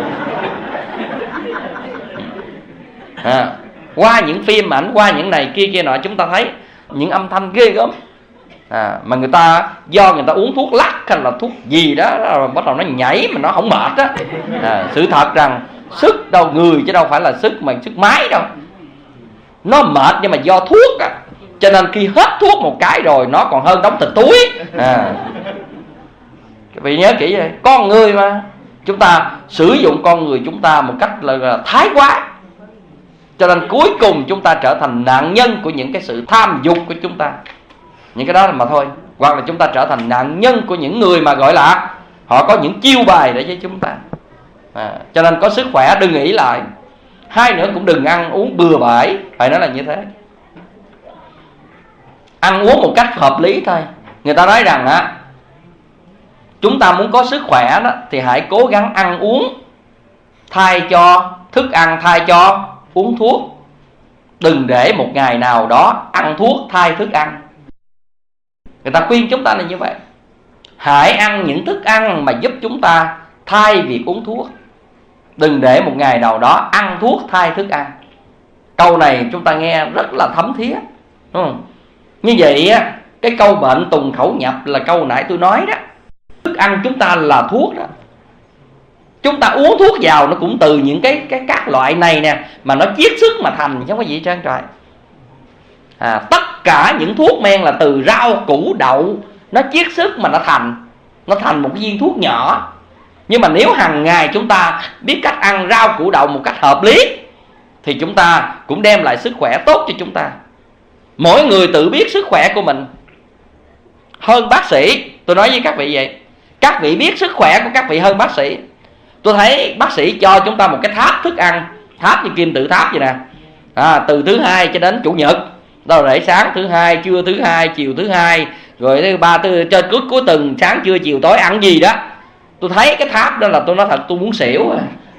Qua những phim ảnh, qua những này kia nọ, chúng ta thấy những âm thanh ghê gớm. Mà người ta do người ta uống thuốc lắc hay là thuốc gì đó, rồi bắt đầu nó nhảy mà nó không mệt á. Sự thật rằng sức đầu người chứ đâu phải là sức máy đâu. Nó mệt nhưng mà do thuốc á, cho nên khi hết thuốc một cái rồi nó còn hơn đóng thịt túi. Vì nhớ kỹ vậy, con người mà chúng ta sử dụng con người chúng ta một cách là thái quá, cho nên cuối cùng chúng ta trở thành nạn nhân của những cái sự tham dục của chúng ta. Những cái đó mà thôi. Hoặc là chúng ta trở thành nạn nhân của những người mà gọi là họ có những chiêu bài để với chúng ta. Cho nên có sức khỏe đừng nghĩ lại. Hai nữa cũng đừng ăn uống bừa bãi. Phải nói là như thế. Ăn uống một cách hợp lý thôi. Người ta nói rằng chúng ta muốn có sức khỏe đó, thì hãy cố gắng ăn uống thay cho thức ăn, thay cho uống thuốc. Đừng để một ngày nào đó ăn thuốc thay thức ăn. Người ta khuyên chúng ta là như vậy. Hãy ăn những thức ăn mà giúp chúng ta thay việc uống thuốc. Đừng để một ngày nào đó ăn thuốc thay thức ăn. Câu này chúng ta nghe rất là thấm thía, đúng không? Như vậy cái câu bệnh tùng khẩu nhập là câu nãy tôi nói đó. Thức ăn chúng ta là thuốc đó. Chúng ta uống thuốc vào nó cũng từ những cái các loại này nè, mà nó chiết xuất mà thành, chứ không có gì trơn trời. Tất cả những thuốc men là từ rau củ đậu nó chiết xuất mà nó thành một cái viên thuốc nhỏ. Nhưng mà nếu hàng ngày chúng ta biết cách ăn rau củ đậu một cách hợp lý thì chúng ta cũng đem lại sức khỏe tốt cho chúng ta. Mỗi người tự biết sức khỏe của mình hơn bác sĩ. Tôi nói với các vị vậy. Các vị biết sức khỏe của các vị hơn bác sĩ. Tôi thấy bác sĩ cho chúng ta một cái tháp thức ăn, tháp như kim tự tháp vậy nè. Từ thứ Hai cho đến Chủ nhật. Đó là để sáng thứ Hai, trưa thứ Hai, chiều thứ Hai, rồi thứ Ba, cho cuối tuần sáng trưa chiều tối ăn gì đó. Tôi thấy cái tháp đó là tôi nói thật tôi muốn xỉu.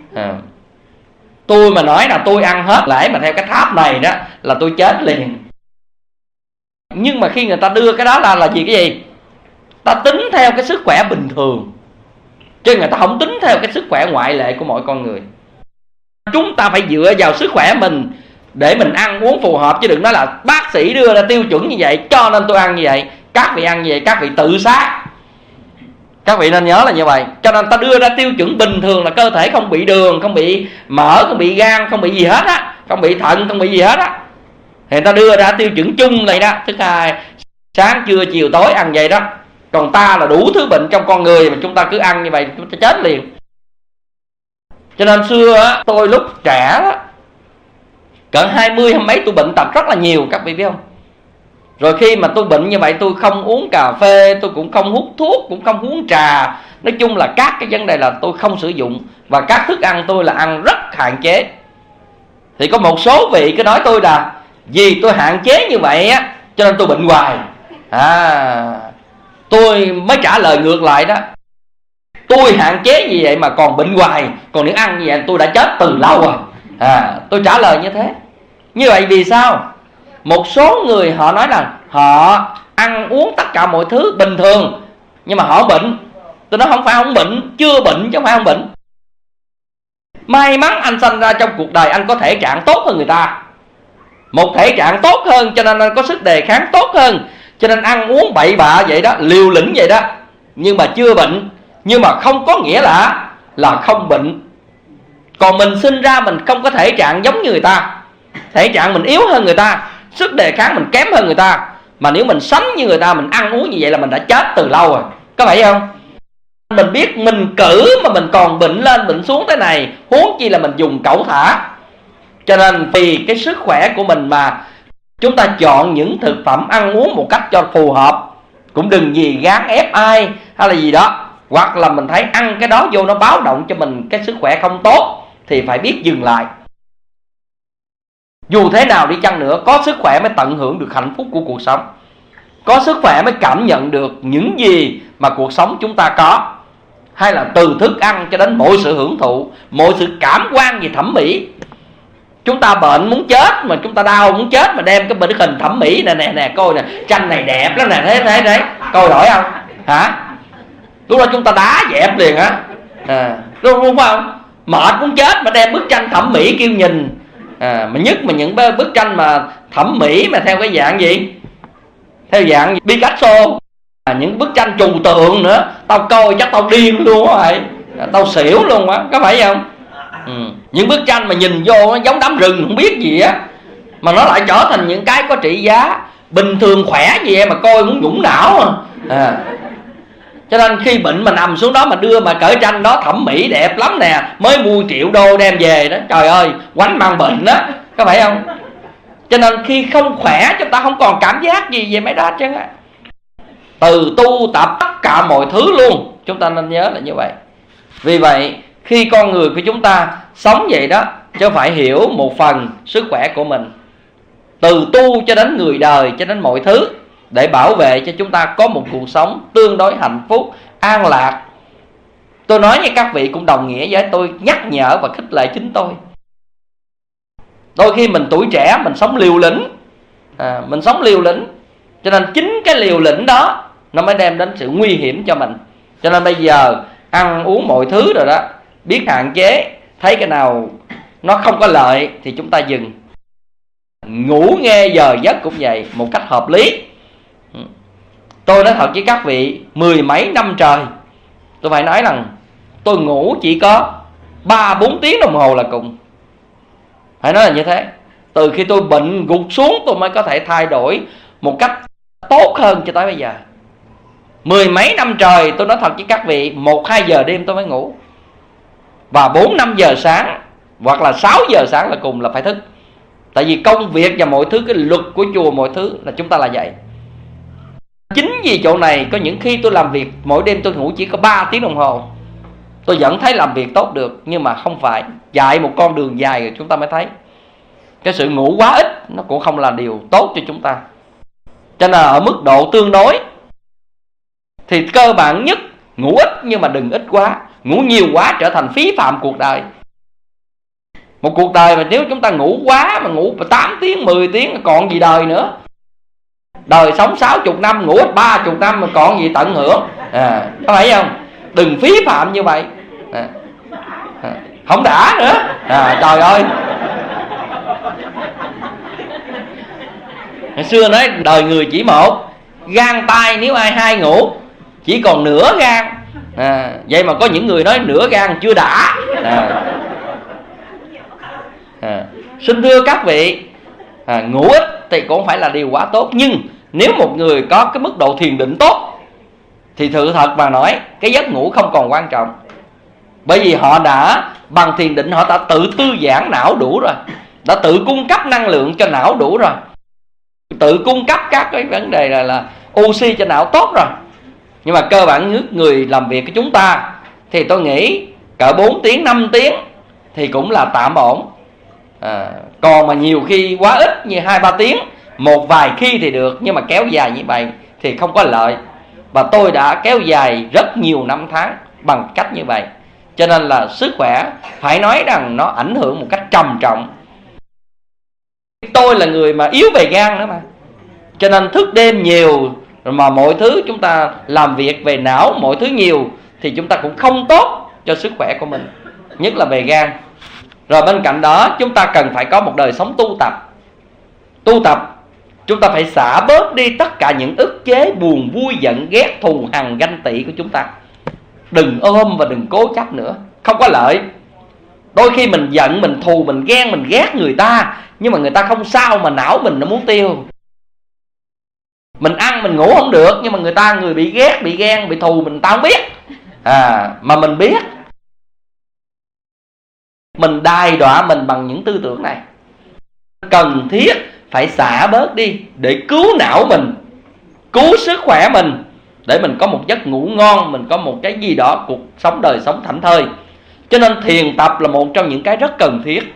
Tôi mà nói là tôi ăn hết lễ mà theo cái tháp này đó là tôi chết liền. Nhưng mà khi người ta đưa cái đó là gì, cái gì? Ta tính theo cái sức khỏe bình thường, chứ người ta không tính theo cái sức khỏe ngoại lệ của mỗi con người. Chúng ta phải dựa vào sức khỏe mình để mình ăn uống phù hợp, chứ đừng nói là bác sĩ đưa ra tiêu chuẩn như vậy cho nên tôi ăn như vậy. Các vị ăn như vậy các vị tự sát. Các vị nên nhớ là như vậy. Cho nên ta đưa ra tiêu chuẩn bình thường là cơ thể không bị đường, không bị mỡ, không bị gan, không bị gì hết á, không bị thận, không bị gì hết á, thì ta đưa ra tiêu chuẩn chung này đó. Thứ hai, sáng trưa chiều tối ăn vậy đó. Còn ta là đủ thứ bệnh trong con người mà chúng ta cứ ăn như vậy chúng ta chết liền. Cho nên xưa á, tôi lúc trẻ đó, cỡ 20 mấy tôi bệnh tật rất là nhiều, các vị biết không? Rồi khi mà tôi bệnh như vậy tôi không uống cà phê, tôi cũng không hút thuốc, cũng không uống trà. Nói chung là các cái vấn đề là tôi không sử dụng. Và các thức ăn tôi là ăn rất hạn chế. Thì có một số vị cứ nói tôi là vì tôi hạn chế như vậy á cho nên tôi bệnh hoài. Tôi mới trả lời ngược lại đó, tôi hạn chế như vậy mà còn bệnh hoài, còn nếu ăn như vậy tôi đã chết từ lâu rồi. Tôi trả lời như thế. Như vậy vì sao? Một số người họ nói là họ ăn uống tất cả mọi thứ bình thường nhưng mà họ bệnh. Tôi nói không phải không bệnh, chưa bệnh chứ không phải không bệnh. May mắn anh sanh ra trong cuộc đời anh có thể trạng tốt hơn người ta, một thể trạng tốt hơn, cho nên anh có sức đề kháng tốt hơn, cho nên ăn uống bậy bạ vậy đó, liều lĩnh vậy đó, nhưng mà chưa bệnh. Nhưng mà không có nghĩa là không bệnh. Còn mình sinh ra mình không có thể trạng giống như người ta, thể trạng mình yếu hơn người ta, sức đề kháng mình kém hơn người ta, mà nếu mình sánh như người ta, mình ăn uống như vậy là mình đã chết từ lâu rồi. Có phải không? Mình biết mình cử mà mình còn bệnh lên bệnh xuống thế này, huống chi là mình dùng cẩu thả. Cho nên vì cái sức khỏe của mình mà chúng ta chọn những thực phẩm ăn uống một cách cho phù hợp. Cũng đừng gì gán ép ai hay là gì đó. Hoặc là mình thấy ăn cái đó vô nó báo động cho mình cái sức khỏe không tốt thì phải biết dừng lại. Dù thế nào đi chăng nữa, có sức khỏe mới tận hưởng được hạnh phúc của cuộc sống. Có sức khỏe mới cảm nhận được những gì mà cuộc sống chúng ta có. Hay là từ thức ăn cho đến mọi sự hưởng thụ, mọi sự cảm quan về thẩm mỹ. Chúng ta bệnh muốn chết mà chúng ta đau muốn chết mà đem cái bệnh hình thẩm mỹ nè coi nè, tranh này đẹp lắm nè, thế coi nổi không? Hả? Lúc đó chúng ta đá dẹp liền á. Đúng không? Mệt muốn chết mà đem bức tranh thẩm mỹ kêu nhìn. Mà nhất mà những bức tranh mà thẩm mỹ mà theo cái dạng gì? Theo dạng Picasso. Những bức tranh trừu tượng nữa, tao coi chắc tao điên luôn á vậy. Tao xỉu luôn á, có phải không? Những bức tranh mà nhìn vô nó giống đám rừng không biết gì á, mà nó lại trở thành những cái có trị giá. Bình thường khỏe gì em mà coi muốn nhũng não à. Cho nên khi bệnh mà nằm xuống đó mà đưa mà cởi tranh đó thẩm mỹ đẹp lắm nè, mới mua triệu đô đem về đó, trời ơi quánh mang bệnh đó, có phải không? Cho nên khi không khỏe chúng ta không còn cảm giác gì về mấy đó hết trơn á. Từ tu tập tất cả mọi thứ luôn, chúng ta nên nhớ là như vậy. Vì vậy khi con người của chúng ta sống vậy đó, chứ phải hiểu một phần sức khỏe của mình, từ tu cho đến người đời, cho đến mọi thứ, để bảo vệ cho chúng ta có một cuộc sống tương đối hạnh phúc, an lạc. Tôi nói với các vị cũng đồng nghĩa với tôi nhắc nhở và khích lệ chính tôi. Đôi khi mình tuổi trẻ mình sống liều lĩnh, mình sống liều lĩnh, cho nên chính cái liều lĩnh đó nó mới đem đến sự nguy hiểm cho mình. Cho nên bây giờ ăn uống mọi thứ rồi đó, biết hạn chế, thấy cái nào nó không có lợi thì chúng ta dừng. Ngủ nghe giờ giấc cũng vậy, một cách hợp lý. Tôi nói thật với các vị, 10 mấy năm trời tôi phải nói rằng tôi ngủ chỉ có 3-4 tiếng đồng hồ là cùng. Phải nói là như thế. Từ khi tôi bệnh gục xuống tôi mới có thể thay đổi một cách tốt hơn cho tới bây giờ. 10 mấy năm trời tôi nói thật với các vị, 1-2 giờ đêm tôi mới ngủ, và 4-5 giờ sáng hoặc là 6 giờ sáng là cùng là phải thức. Tại vì công việc và mọi thứ, cái luật của chùa mọi thứ là chúng ta là vậy. Chính vì chỗ này có những khi tôi làm việc mỗi đêm tôi ngủ chỉ có 3 tiếng đồng hồ, tôi vẫn thấy làm việc tốt được. Nhưng mà không phải, chạy một con đường dài rồi chúng ta mới thấy cái sự ngủ quá ít nó cũng không là điều tốt cho chúng ta. Cho nên ở mức độ tương đối thì cơ bản nhất ngủ ít, nhưng mà đừng ít quá. Ngủ nhiều quá trở thành phí phạm cuộc đời. Một cuộc đời mà nếu chúng ta ngủ quá, mà ngủ 8 tiếng, 10 tiếng còn gì đời nữa. Đời sống 60 năm, ngủ 30 năm mà còn gì tận hưởng. Có phải không? Đừng phí phạm như vậy. Không đã nữa. Trời ơi, hồi xưa nói đời người chỉ một, Gan tay nếu ai hai ngủ chỉ còn nửa gan. Vậy mà có những người nói nửa gan chưa đã. Xin thưa các vị, ngủ ít thì cũng không phải là điều quá tốt. Nhưng nếu một người có cái mức độ thiền định tốt thì sự thật mà nói, cái giấc ngủ không còn quan trọng. Bởi vì họ đã bằng thiền định, họ đã tự thư giãn não đủ rồi, đã tự cung cấp năng lượng cho não đủ rồi, tự cung cấp các cái vấn đề là oxy cho não tốt rồi. Nhưng mà cơ bản người làm việc của chúng ta thì tôi nghĩ cỡ 4 tiếng 5 tiếng thì cũng là tạm ổn. Còn mà nhiều khi quá ít như 2-3 tiếng, một vài khi thì được, nhưng mà kéo dài như vậy thì không có lợi. Và tôi đã kéo dài rất nhiều năm tháng bằng cách như vậy. Cho nên là sức khỏe phải nói rằng nó ảnh hưởng một cách trầm trọng. Tôi là người mà yếu về gan nữa mà, cho nên thức đêm nhiều, mà mọi thứ chúng ta làm việc về não, mọi thứ nhiều thì chúng ta cũng không tốt cho sức khỏe của mình, nhất là về gan. Rồi bên cạnh đó chúng ta cần phải có một đời sống tu tập. Tu tập chúng ta phải xả bớt đi tất cả những ức chế, buồn, vui, giận, ghét, thù hằn, ganh tị của chúng ta. Đừng ôm và đừng cố chấp nữa, không có lợi. Đôi khi mình giận, mình thù, mình ghen, mình ghét người ta, nhưng mà người ta không sao mà não mình nó muốn tiêu. Mình ăn mình ngủ không được, nhưng mà người bị ghét, bị ghen, bị thù mình ta không biết. Mà mình biết. Mình đài đọa mình bằng những tư tưởng này. Cần thiết phải xả bớt đi để cứu não mình, cứu sức khỏe mình, để mình có một giấc ngủ ngon, mình có một cái gì đó, cuộc sống đời sống thảnh thơi. Cho nên thiền tập là một trong những cái rất cần thiết.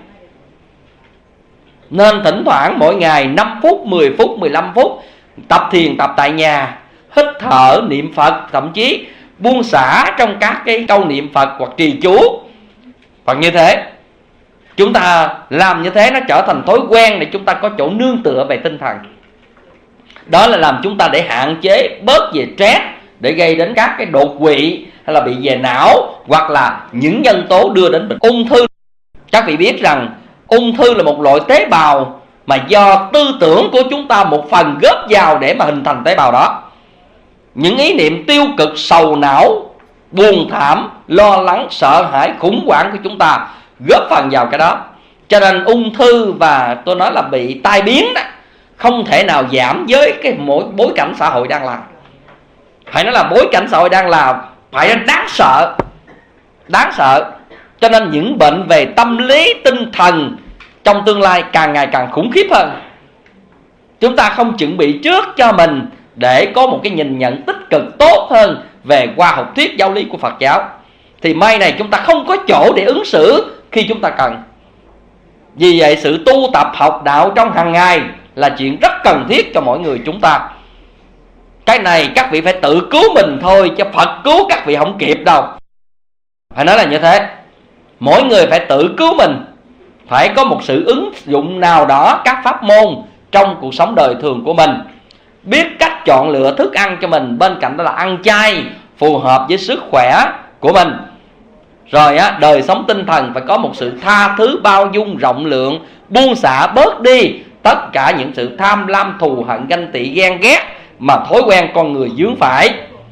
Nên thỉnh thoảng mỗi ngày 5 phút, 10 phút, 15 phút tập thiền, tập tại nhà, hít thở, niệm Phật, thậm chí buông xả trong các cái câu niệm Phật hoặc trì chú. Hoặc như thế, chúng ta làm như thế nó trở thành thói quen để chúng ta có chỗ nương tựa về tinh thần. Đó là làm chúng ta để hạn chế bớt về stress, để gây đến các cái đột quỵ hay là bị về não, hoặc là những nhân tố đưa đến bệnh ung thư. Các vị biết rằng ung thư là một loại tế bào mà do tư tưởng của chúng ta một phần góp vào để mà hình thành tế bào đó. Những ý niệm tiêu cực, sầu não, buồn thảm, lo lắng, sợ hãi, khủng hoảng của chúng ta góp phần vào cái đó. Cho nên ung thư và tôi nói là bị tai biến đó không thể nào giảm với cái bối cảnh xã hội đang làm. Phải nói là bối cảnh xã hội đang làm phải đáng sợ. Đáng sợ. Cho nên những bệnh về tâm lý, tinh thần trong tương lai càng ngày càng khủng khiếp hơn. Chúng ta không chuẩn bị trước cho mình để có một cái nhìn nhận tích cực tốt hơn về khoa học thuyết giáo lý của Phật giáo, thì mai này chúng ta không có chỗ để ứng xử khi chúng ta cần. Vì vậy sự tu tập học đạo trong hàng ngày là chuyện rất cần thiết cho mỗi người chúng ta. Cái này các vị phải tự cứu mình thôi, chứ Phật cứu các vị không kịp đâu. Phải nói là như thế. Mỗi người phải tự cứu mình, phải có một sự ứng dụng nào đó các pháp môn trong cuộc sống đời thường của mình, biết cách chọn lựa thức ăn cho mình, bên cạnh đó là ăn chay phù hợp với sức khỏe của mình. Rồi đời sống tinh thần phải có một sự tha thứ, bao dung, rộng lượng, buông xả bớt đi tất cả những sự tham lam, thù hận, ganh tị, ghen ghét mà thói quen con người vướng phải.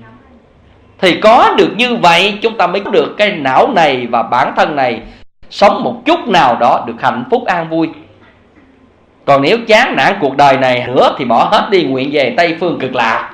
Thì có được như vậy chúng ta mới có được cái não này và bản thân này sống một chút nào đó được hạnh phúc an vui. Còn nếu chán nản cuộc đời này nữa thì bỏ hết đi, nguyện về Tây Phương Cực Lạc.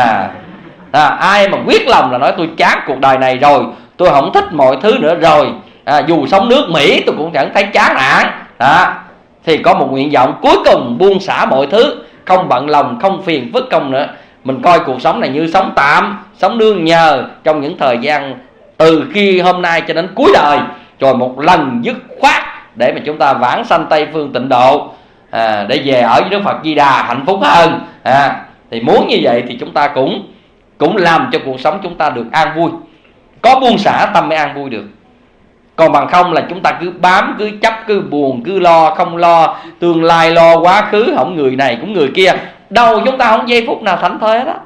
Ai mà quyết lòng là nói tôi chán cuộc đời này rồi, tôi không thích mọi thứ nữa rồi, dù sống nước Mỹ tôi cũng chẳng thấy chán nản, thì có một nguyện vọng cuối cùng buông xả mọi thứ, không bận lòng, không phiền phức công nữa. Mình coi cuộc sống này như sống tạm, sống nương nhờ trong những thời gian từ khi hôm nay cho đến cuối đời, rồi một lần dứt khoát để mà chúng ta vãng sanh Tây Phương Tịnh Độ, để về ở với Đức Phật Di Đà hạnh phúc hơn. Thì muốn như vậy thì chúng ta cũng làm cho cuộc sống chúng ta được an vui. Có buông xả tâm mới an vui được. Còn bằng không là chúng ta cứ bám, cứ chấp, cứ buồn, cứ lo, không lo tương lai, lo quá khứ, không người này cũng người kia, đâu chúng ta không giây phút nào thảnh thơi hết á.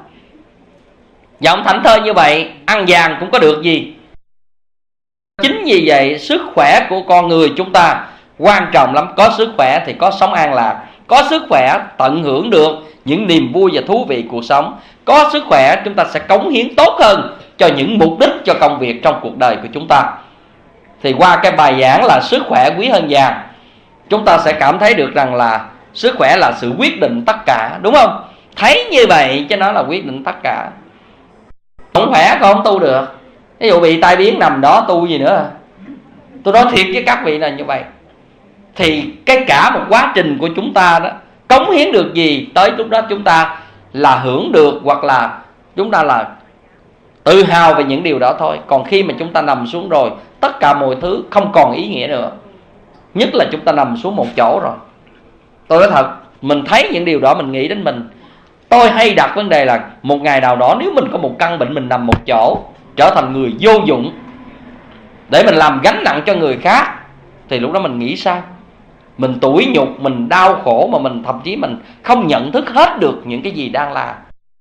Và không thảnh thơi như vậy, ăn vàng cũng có được gì. Chính vì vậy sức khỏe của con người chúng ta quan trọng lắm. Có sức khỏe thì có sống an lạc, Có sức khỏe tận hưởng được những niềm vui và thú vị cuộc sống. Có sức khỏe chúng ta sẽ cống hiến tốt hơn cho những mục đích cho công việc trong cuộc đời của chúng ta. Thì qua cái bài giảng là sức khỏe quý hơn vàng, chúng ta sẽ cảm thấy được rằng là sức khỏe là sự quyết định tất cả, đúng không? Thấy như vậy chứ nó là quyết định tất cả. Không khỏe con không tu được. Ví dụ bị tai biến nằm đó tu gì nữa. Tôi nói thiệt với các vị là như vậy. Thì cái cả một quá trình của chúng ta đó, cống hiến được gì tới lúc đó chúng ta là hưởng được, hoặc là chúng ta là tự hào về những điều đó thôi. Còn khi mà chúng ta nằm xuống rồi, tất cả mọi thứ không còn ý nghĩa nữa. Nhất là chúng ta nằm xuống một chỗ rồi. Tôi nói thật, mình thấy những điều đó mình nghĩ đến mình. Tôi hay đặt vấn đề là một ngày nào đó nếu mình có một căn bệnh, mình nằm một chỗ, trở thành người vô dụng để mình làm gánh nặng cho người khác, thì lúc đó mình nghĩ sao? Mình tủi nhục, mình đau khổ, mà mình thậm chí mình không nhận thức hết được những cái gì đang làm.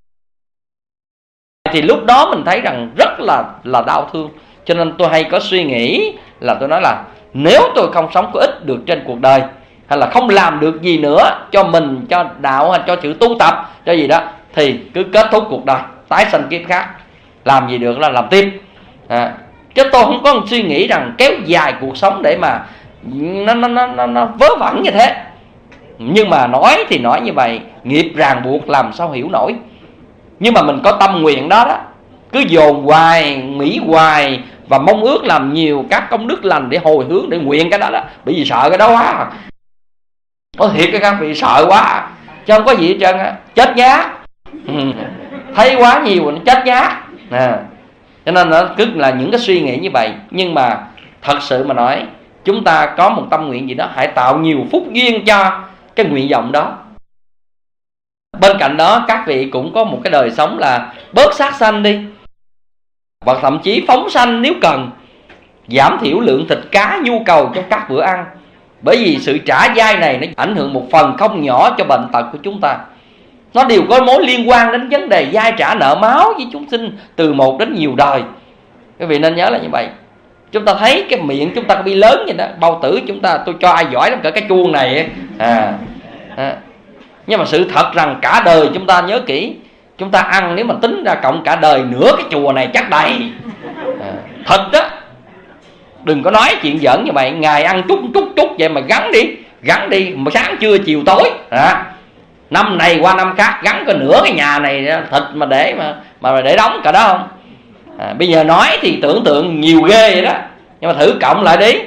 Thì lúc đó mình thấy rằng rất là đau thương. Cho nên tôi hay có suy nghĩ là tôi nói là nếu tôi không sống có ích được trên cuộc đời, hay là không làm được gì nữa cho mình, cho đạo hay cho sự tu tập, cho gì đó, thì cứ kết thúc cuộc đời, tái sanh kiếp khác. Làm gì được là làm tiếp. Chứ tôi không có suy nghĩ rằng kéo dài cuộc sống để mà nó vớ vẩn như thế. Nhưng mà nói thì nói như vậy, nghiệp ràng buộc làm sao hiểu nổi. Nhưng mà mình có tâm nguyện đó đó, cứ dồn hoài, nghĩ hoài và mong ước làm nhiều các công đức lành để hồi hướng, để nguyện cái đó đó. Bởi vì sợ cái đó quá. Có thiệt các vị, sợ quá chứ không có gì hết trơn á. Chết nhát. Thấy quá nhiều nó chết nhát. Cho nên nó cứ là những cái suy nghĩ như vậy. Nhưng mà thật sự mà nói, chúng ta có một tâm nguyện gì đó, hãy tạo nhiều phúc duyên cho cái nguyện vọng đó. Bên cạnh đó các vị cũng có một cái đời sống là bớt sát sanh đi, và thậm chí phóng sanh nếu cần. Giảm thiểu lượng thịt cá nhu cầu trong các bữa ăn. Bởi vì sự trả dai này nó ảnh hưởng một phần không nhỏ cho bệnh tật của chúng ta. Nó đều có mối liên quan đến vấn đề dai trả nợ máu với chúng sinh từ một đến nhiều đời. Quý vị nên nhớ là như vậy. Chúng ta thấy cái miệng chúng ta bị lớn vậy đó, bao tử chúng ta, tôi cho ai giỏi lắm, cả cái chuông này nhưng mà sự thật rằng cả đời chúng ta nhớ kỹ, chúng ta ăn nếu mà tính ra cộng cả đời, nửa cái chùa này chắc đầy. Thật đó. Đừng có nói chuyện giỡn như vậy. Ngày ăn chút vậy mà gắn đi mà sáng trưa chiều tối. Năm này qua năm khác gắn có nửa cái nhà này thịt mà để đóng cả đó không. Bây giờ nói thì tưởng tượng nhiều ghê vậy đó, nhưng mà thử cộng lại đi,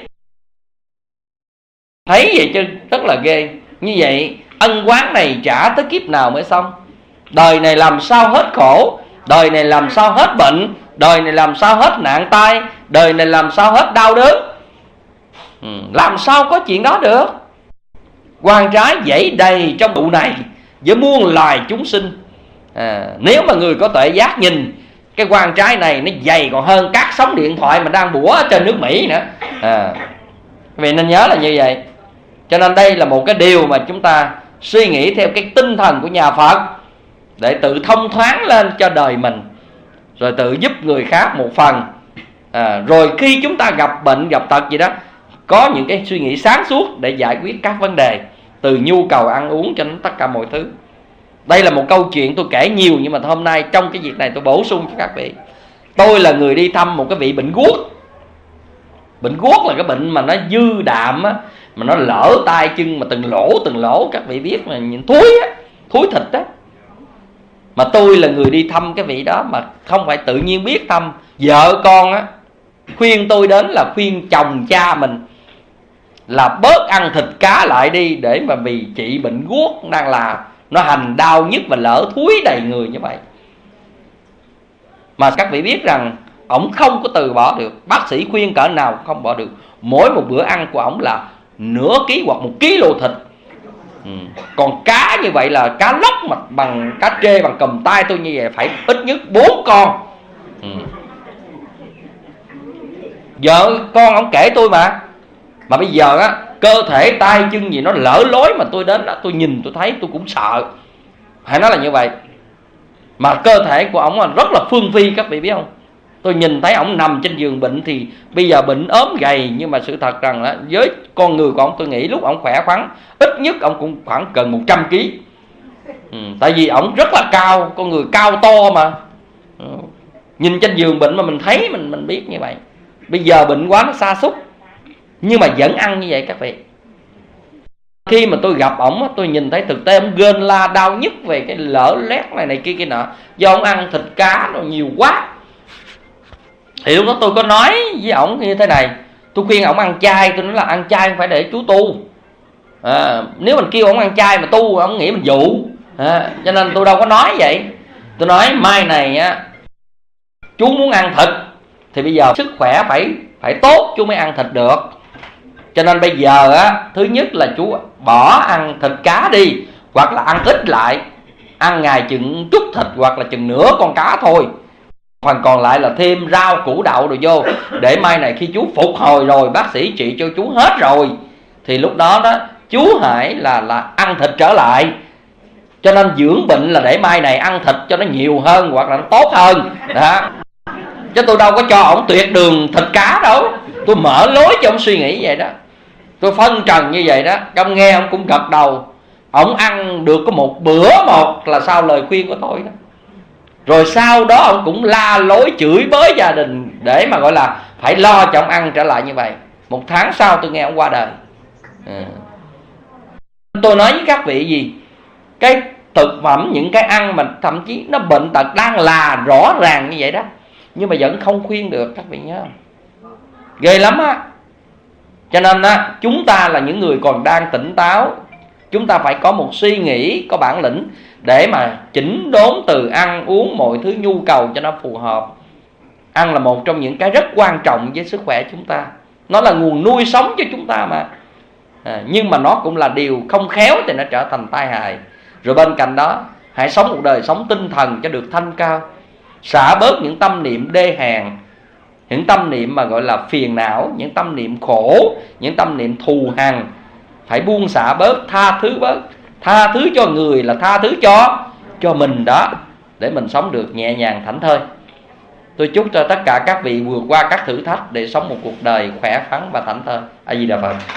thấy vậy chứ rất là ghê. Như vậy ân oán này trả tới kiếp nào mới xong? Đời này làm sao hết khổ, đời này làm sao hết bệnh, đời này làm sao hết nạn tai, đời này làm sao hết đau đớn. Làm sao có chuyện đó được? Oan trái dẫy đầy trong bụng này với muôn loài chúng sinh. Nếu mà người có tuệ giác nhìn, cái oan trái này nó dày còn hơn các sóng điện thoại mà đang bủa ở trên nước Mỹ nữa. Vì nên nhớ là như vậy. Cho nên đây là một cái điều mà chúng ta suy nghĩ theo cái tinh thần của nhà Phật, để tự thông thoáng lên cho đời mình, rồi tự giúp người khác một phần. Rồi khi chúng ta gặp bệnh, gặp tật gì đó, có những cái suy nghĩ sáng suốt để giải quyết các vấn đề, từ nhu cầu ăn uống cho đến tất cả mọi thứ. Đây là một câu chuyện tôi kể nhiều, nhưng mà hôm nay trong cái việc này tôi bổ sung cho các vị. Tôi là người đi thăm một cái vị bệnh guốc. Bệnh guốc là cái bệnh mà nó dư đạm á, mà nó lỡ tay chân mà từng lỗ các vị biết mà nhìn thúi á, thúi thịt á. Mà tôi là người đi thăm cái vị đó, mà không phải tự nhiên biết thăm. Vợ con á khuyên tôi đến là khuyên chồng cha mình là bớt ăn thịt cá lại đi, để mà vì trị bệnh guốc đang là nó hành đau nhức và lỡ thúi đầy người như vậy. Mà các vị biết rằng ổng không có từ bỏ được, bác sĩ khuyên cỡ nào cũng không bỏ được. Mỗi một bữa ăn của ổng là nửa ký hoặc 1 kg thịt. Còn cá như vậy là cá lóc mà bằng cá trê bằng cầm tay tôi như vậy phải ít nhất 4 con. Vợ con ổng kể tôi mà bây giờ á, cơ thể tay chân gì nó lỡ lối mà tôi đến đó, tôi nhìn tôi thấy tôi cũng sợ. Phải nói là như vậy. Mà cơ thể của ổng là rất là phương phi, các vị biết không? Tôi nhìn thấy ổng nằm trên giường bệnh thì bây giờ bệnh ốm gầy, nhưng mà sự thật rằng là với con người của ổng, tôi nghĩ lúc ổng khỏe khoắn ít nhất ổng cũng khoảng gần 100 kg. Tại vì ổng rất là cao, con người cao to mà. Nhìn trên giường bệnh mà mình thấy mình biết như vậy. Bây giờ bệnh quá nó sa sút, nhưng mà vẫn ăn như vậy các vị. Khi mà tôi gặp ổng, tôi nhìn thấy thực tế ổng gên la đau nhức về cái lở lét này kia nọ, do ổng ăn thịt cá nó nhiều quá. Thì lúc đó tôi có nói với ổng như thế này, tôi khuyên ổng ăn chay. Tôi nói là ăn chay không phải để chú tu. Nếu mình kêu ổng ăn chay mà tu, ổng nghĩ mình dụ. Cho nên tôi đâu có nói vậy. Tôi nói mai này á, chú muốn ăn thịt thì bây giờ sức khỏe phải tốt chú mới ăn thịt được. Cho nên bây giờ á, thứ nhất là chú bỏ ăn thịt cá đi, hoặc là ăn ít lại, ăn ngày chừng chút thịt hoặc là chừng nửa con cá thôi, phần còn lại là thêm rau củ đậu rồi vô, để mai này khi chú phục hồi rồi, bác sĩ trị cho chú hết rồi, thì lúc đó chú hãy là ăn thịt trở lại. Cho nên dưỡng bệnh là để mai này ăn thịt cho nó nhiều hơn hoặc là nó tốt hơn đó. Chứ tôi đâu có cho ổng tuyệt đường thịt cá đâu. Tôi mở lối cho ổng suy nghĩ vậy đó. Tôi phân trần như vậy đó. Ông nghe ông cũng gật đầu. Ông ăn được có một bữa một là sau lời khuyên của tôi đó. Rồi sau đó ông cũng la lối chửi bới gia đình, để mà gọi là phải lo cho ông ăn trở lại như vậy. 1 tháng sau tôi nghe ông qua đời. Tôi nói với các vị gì, cái thực phẩm, những cái ăn mà thậm chí nó bệnh tật đang là rõ ràng như vậy đó, nhưng mà vẫn không khuyên được các vị nhớ. Ghê lắm á. Cho nên á, chúng ta là những người còn đang tỉnh táo, chúng ta phải có một suy nghĩ, có bản lĩnh để mà chỉnh đốn từ ăn uống mọi thứ nhu cầu cho nó phù hợp. Ăn là một trong những cái rất quan trọng với sức khỏe chúng ta. Nó là nguồn nuôi sống cho chúng ta mà. Nhưng mà nó cũng là điều không khéo thì nó trở thành tai hại. Rồi bên cạnh đó, hãy sống một đời sống tinh thần cho được thanh cao. Xả bớt những tâm niệm đê hèn, những tâm niệm mà gọi là phiền não, những tâm niệm khổ, những tâm niệm thù hằn. Phải buông xả bớt, tha thứ bớt. Tha thứ cho người là tha thứ cho mình đó, để mình sống được nhẹ nhàng thảnh thơi. Tôi chúc cho tất cả các vị vượt qua các thử thách để sống một cuộc đời khỏe khoắn và thảnh thơi. A Di Đà Phật.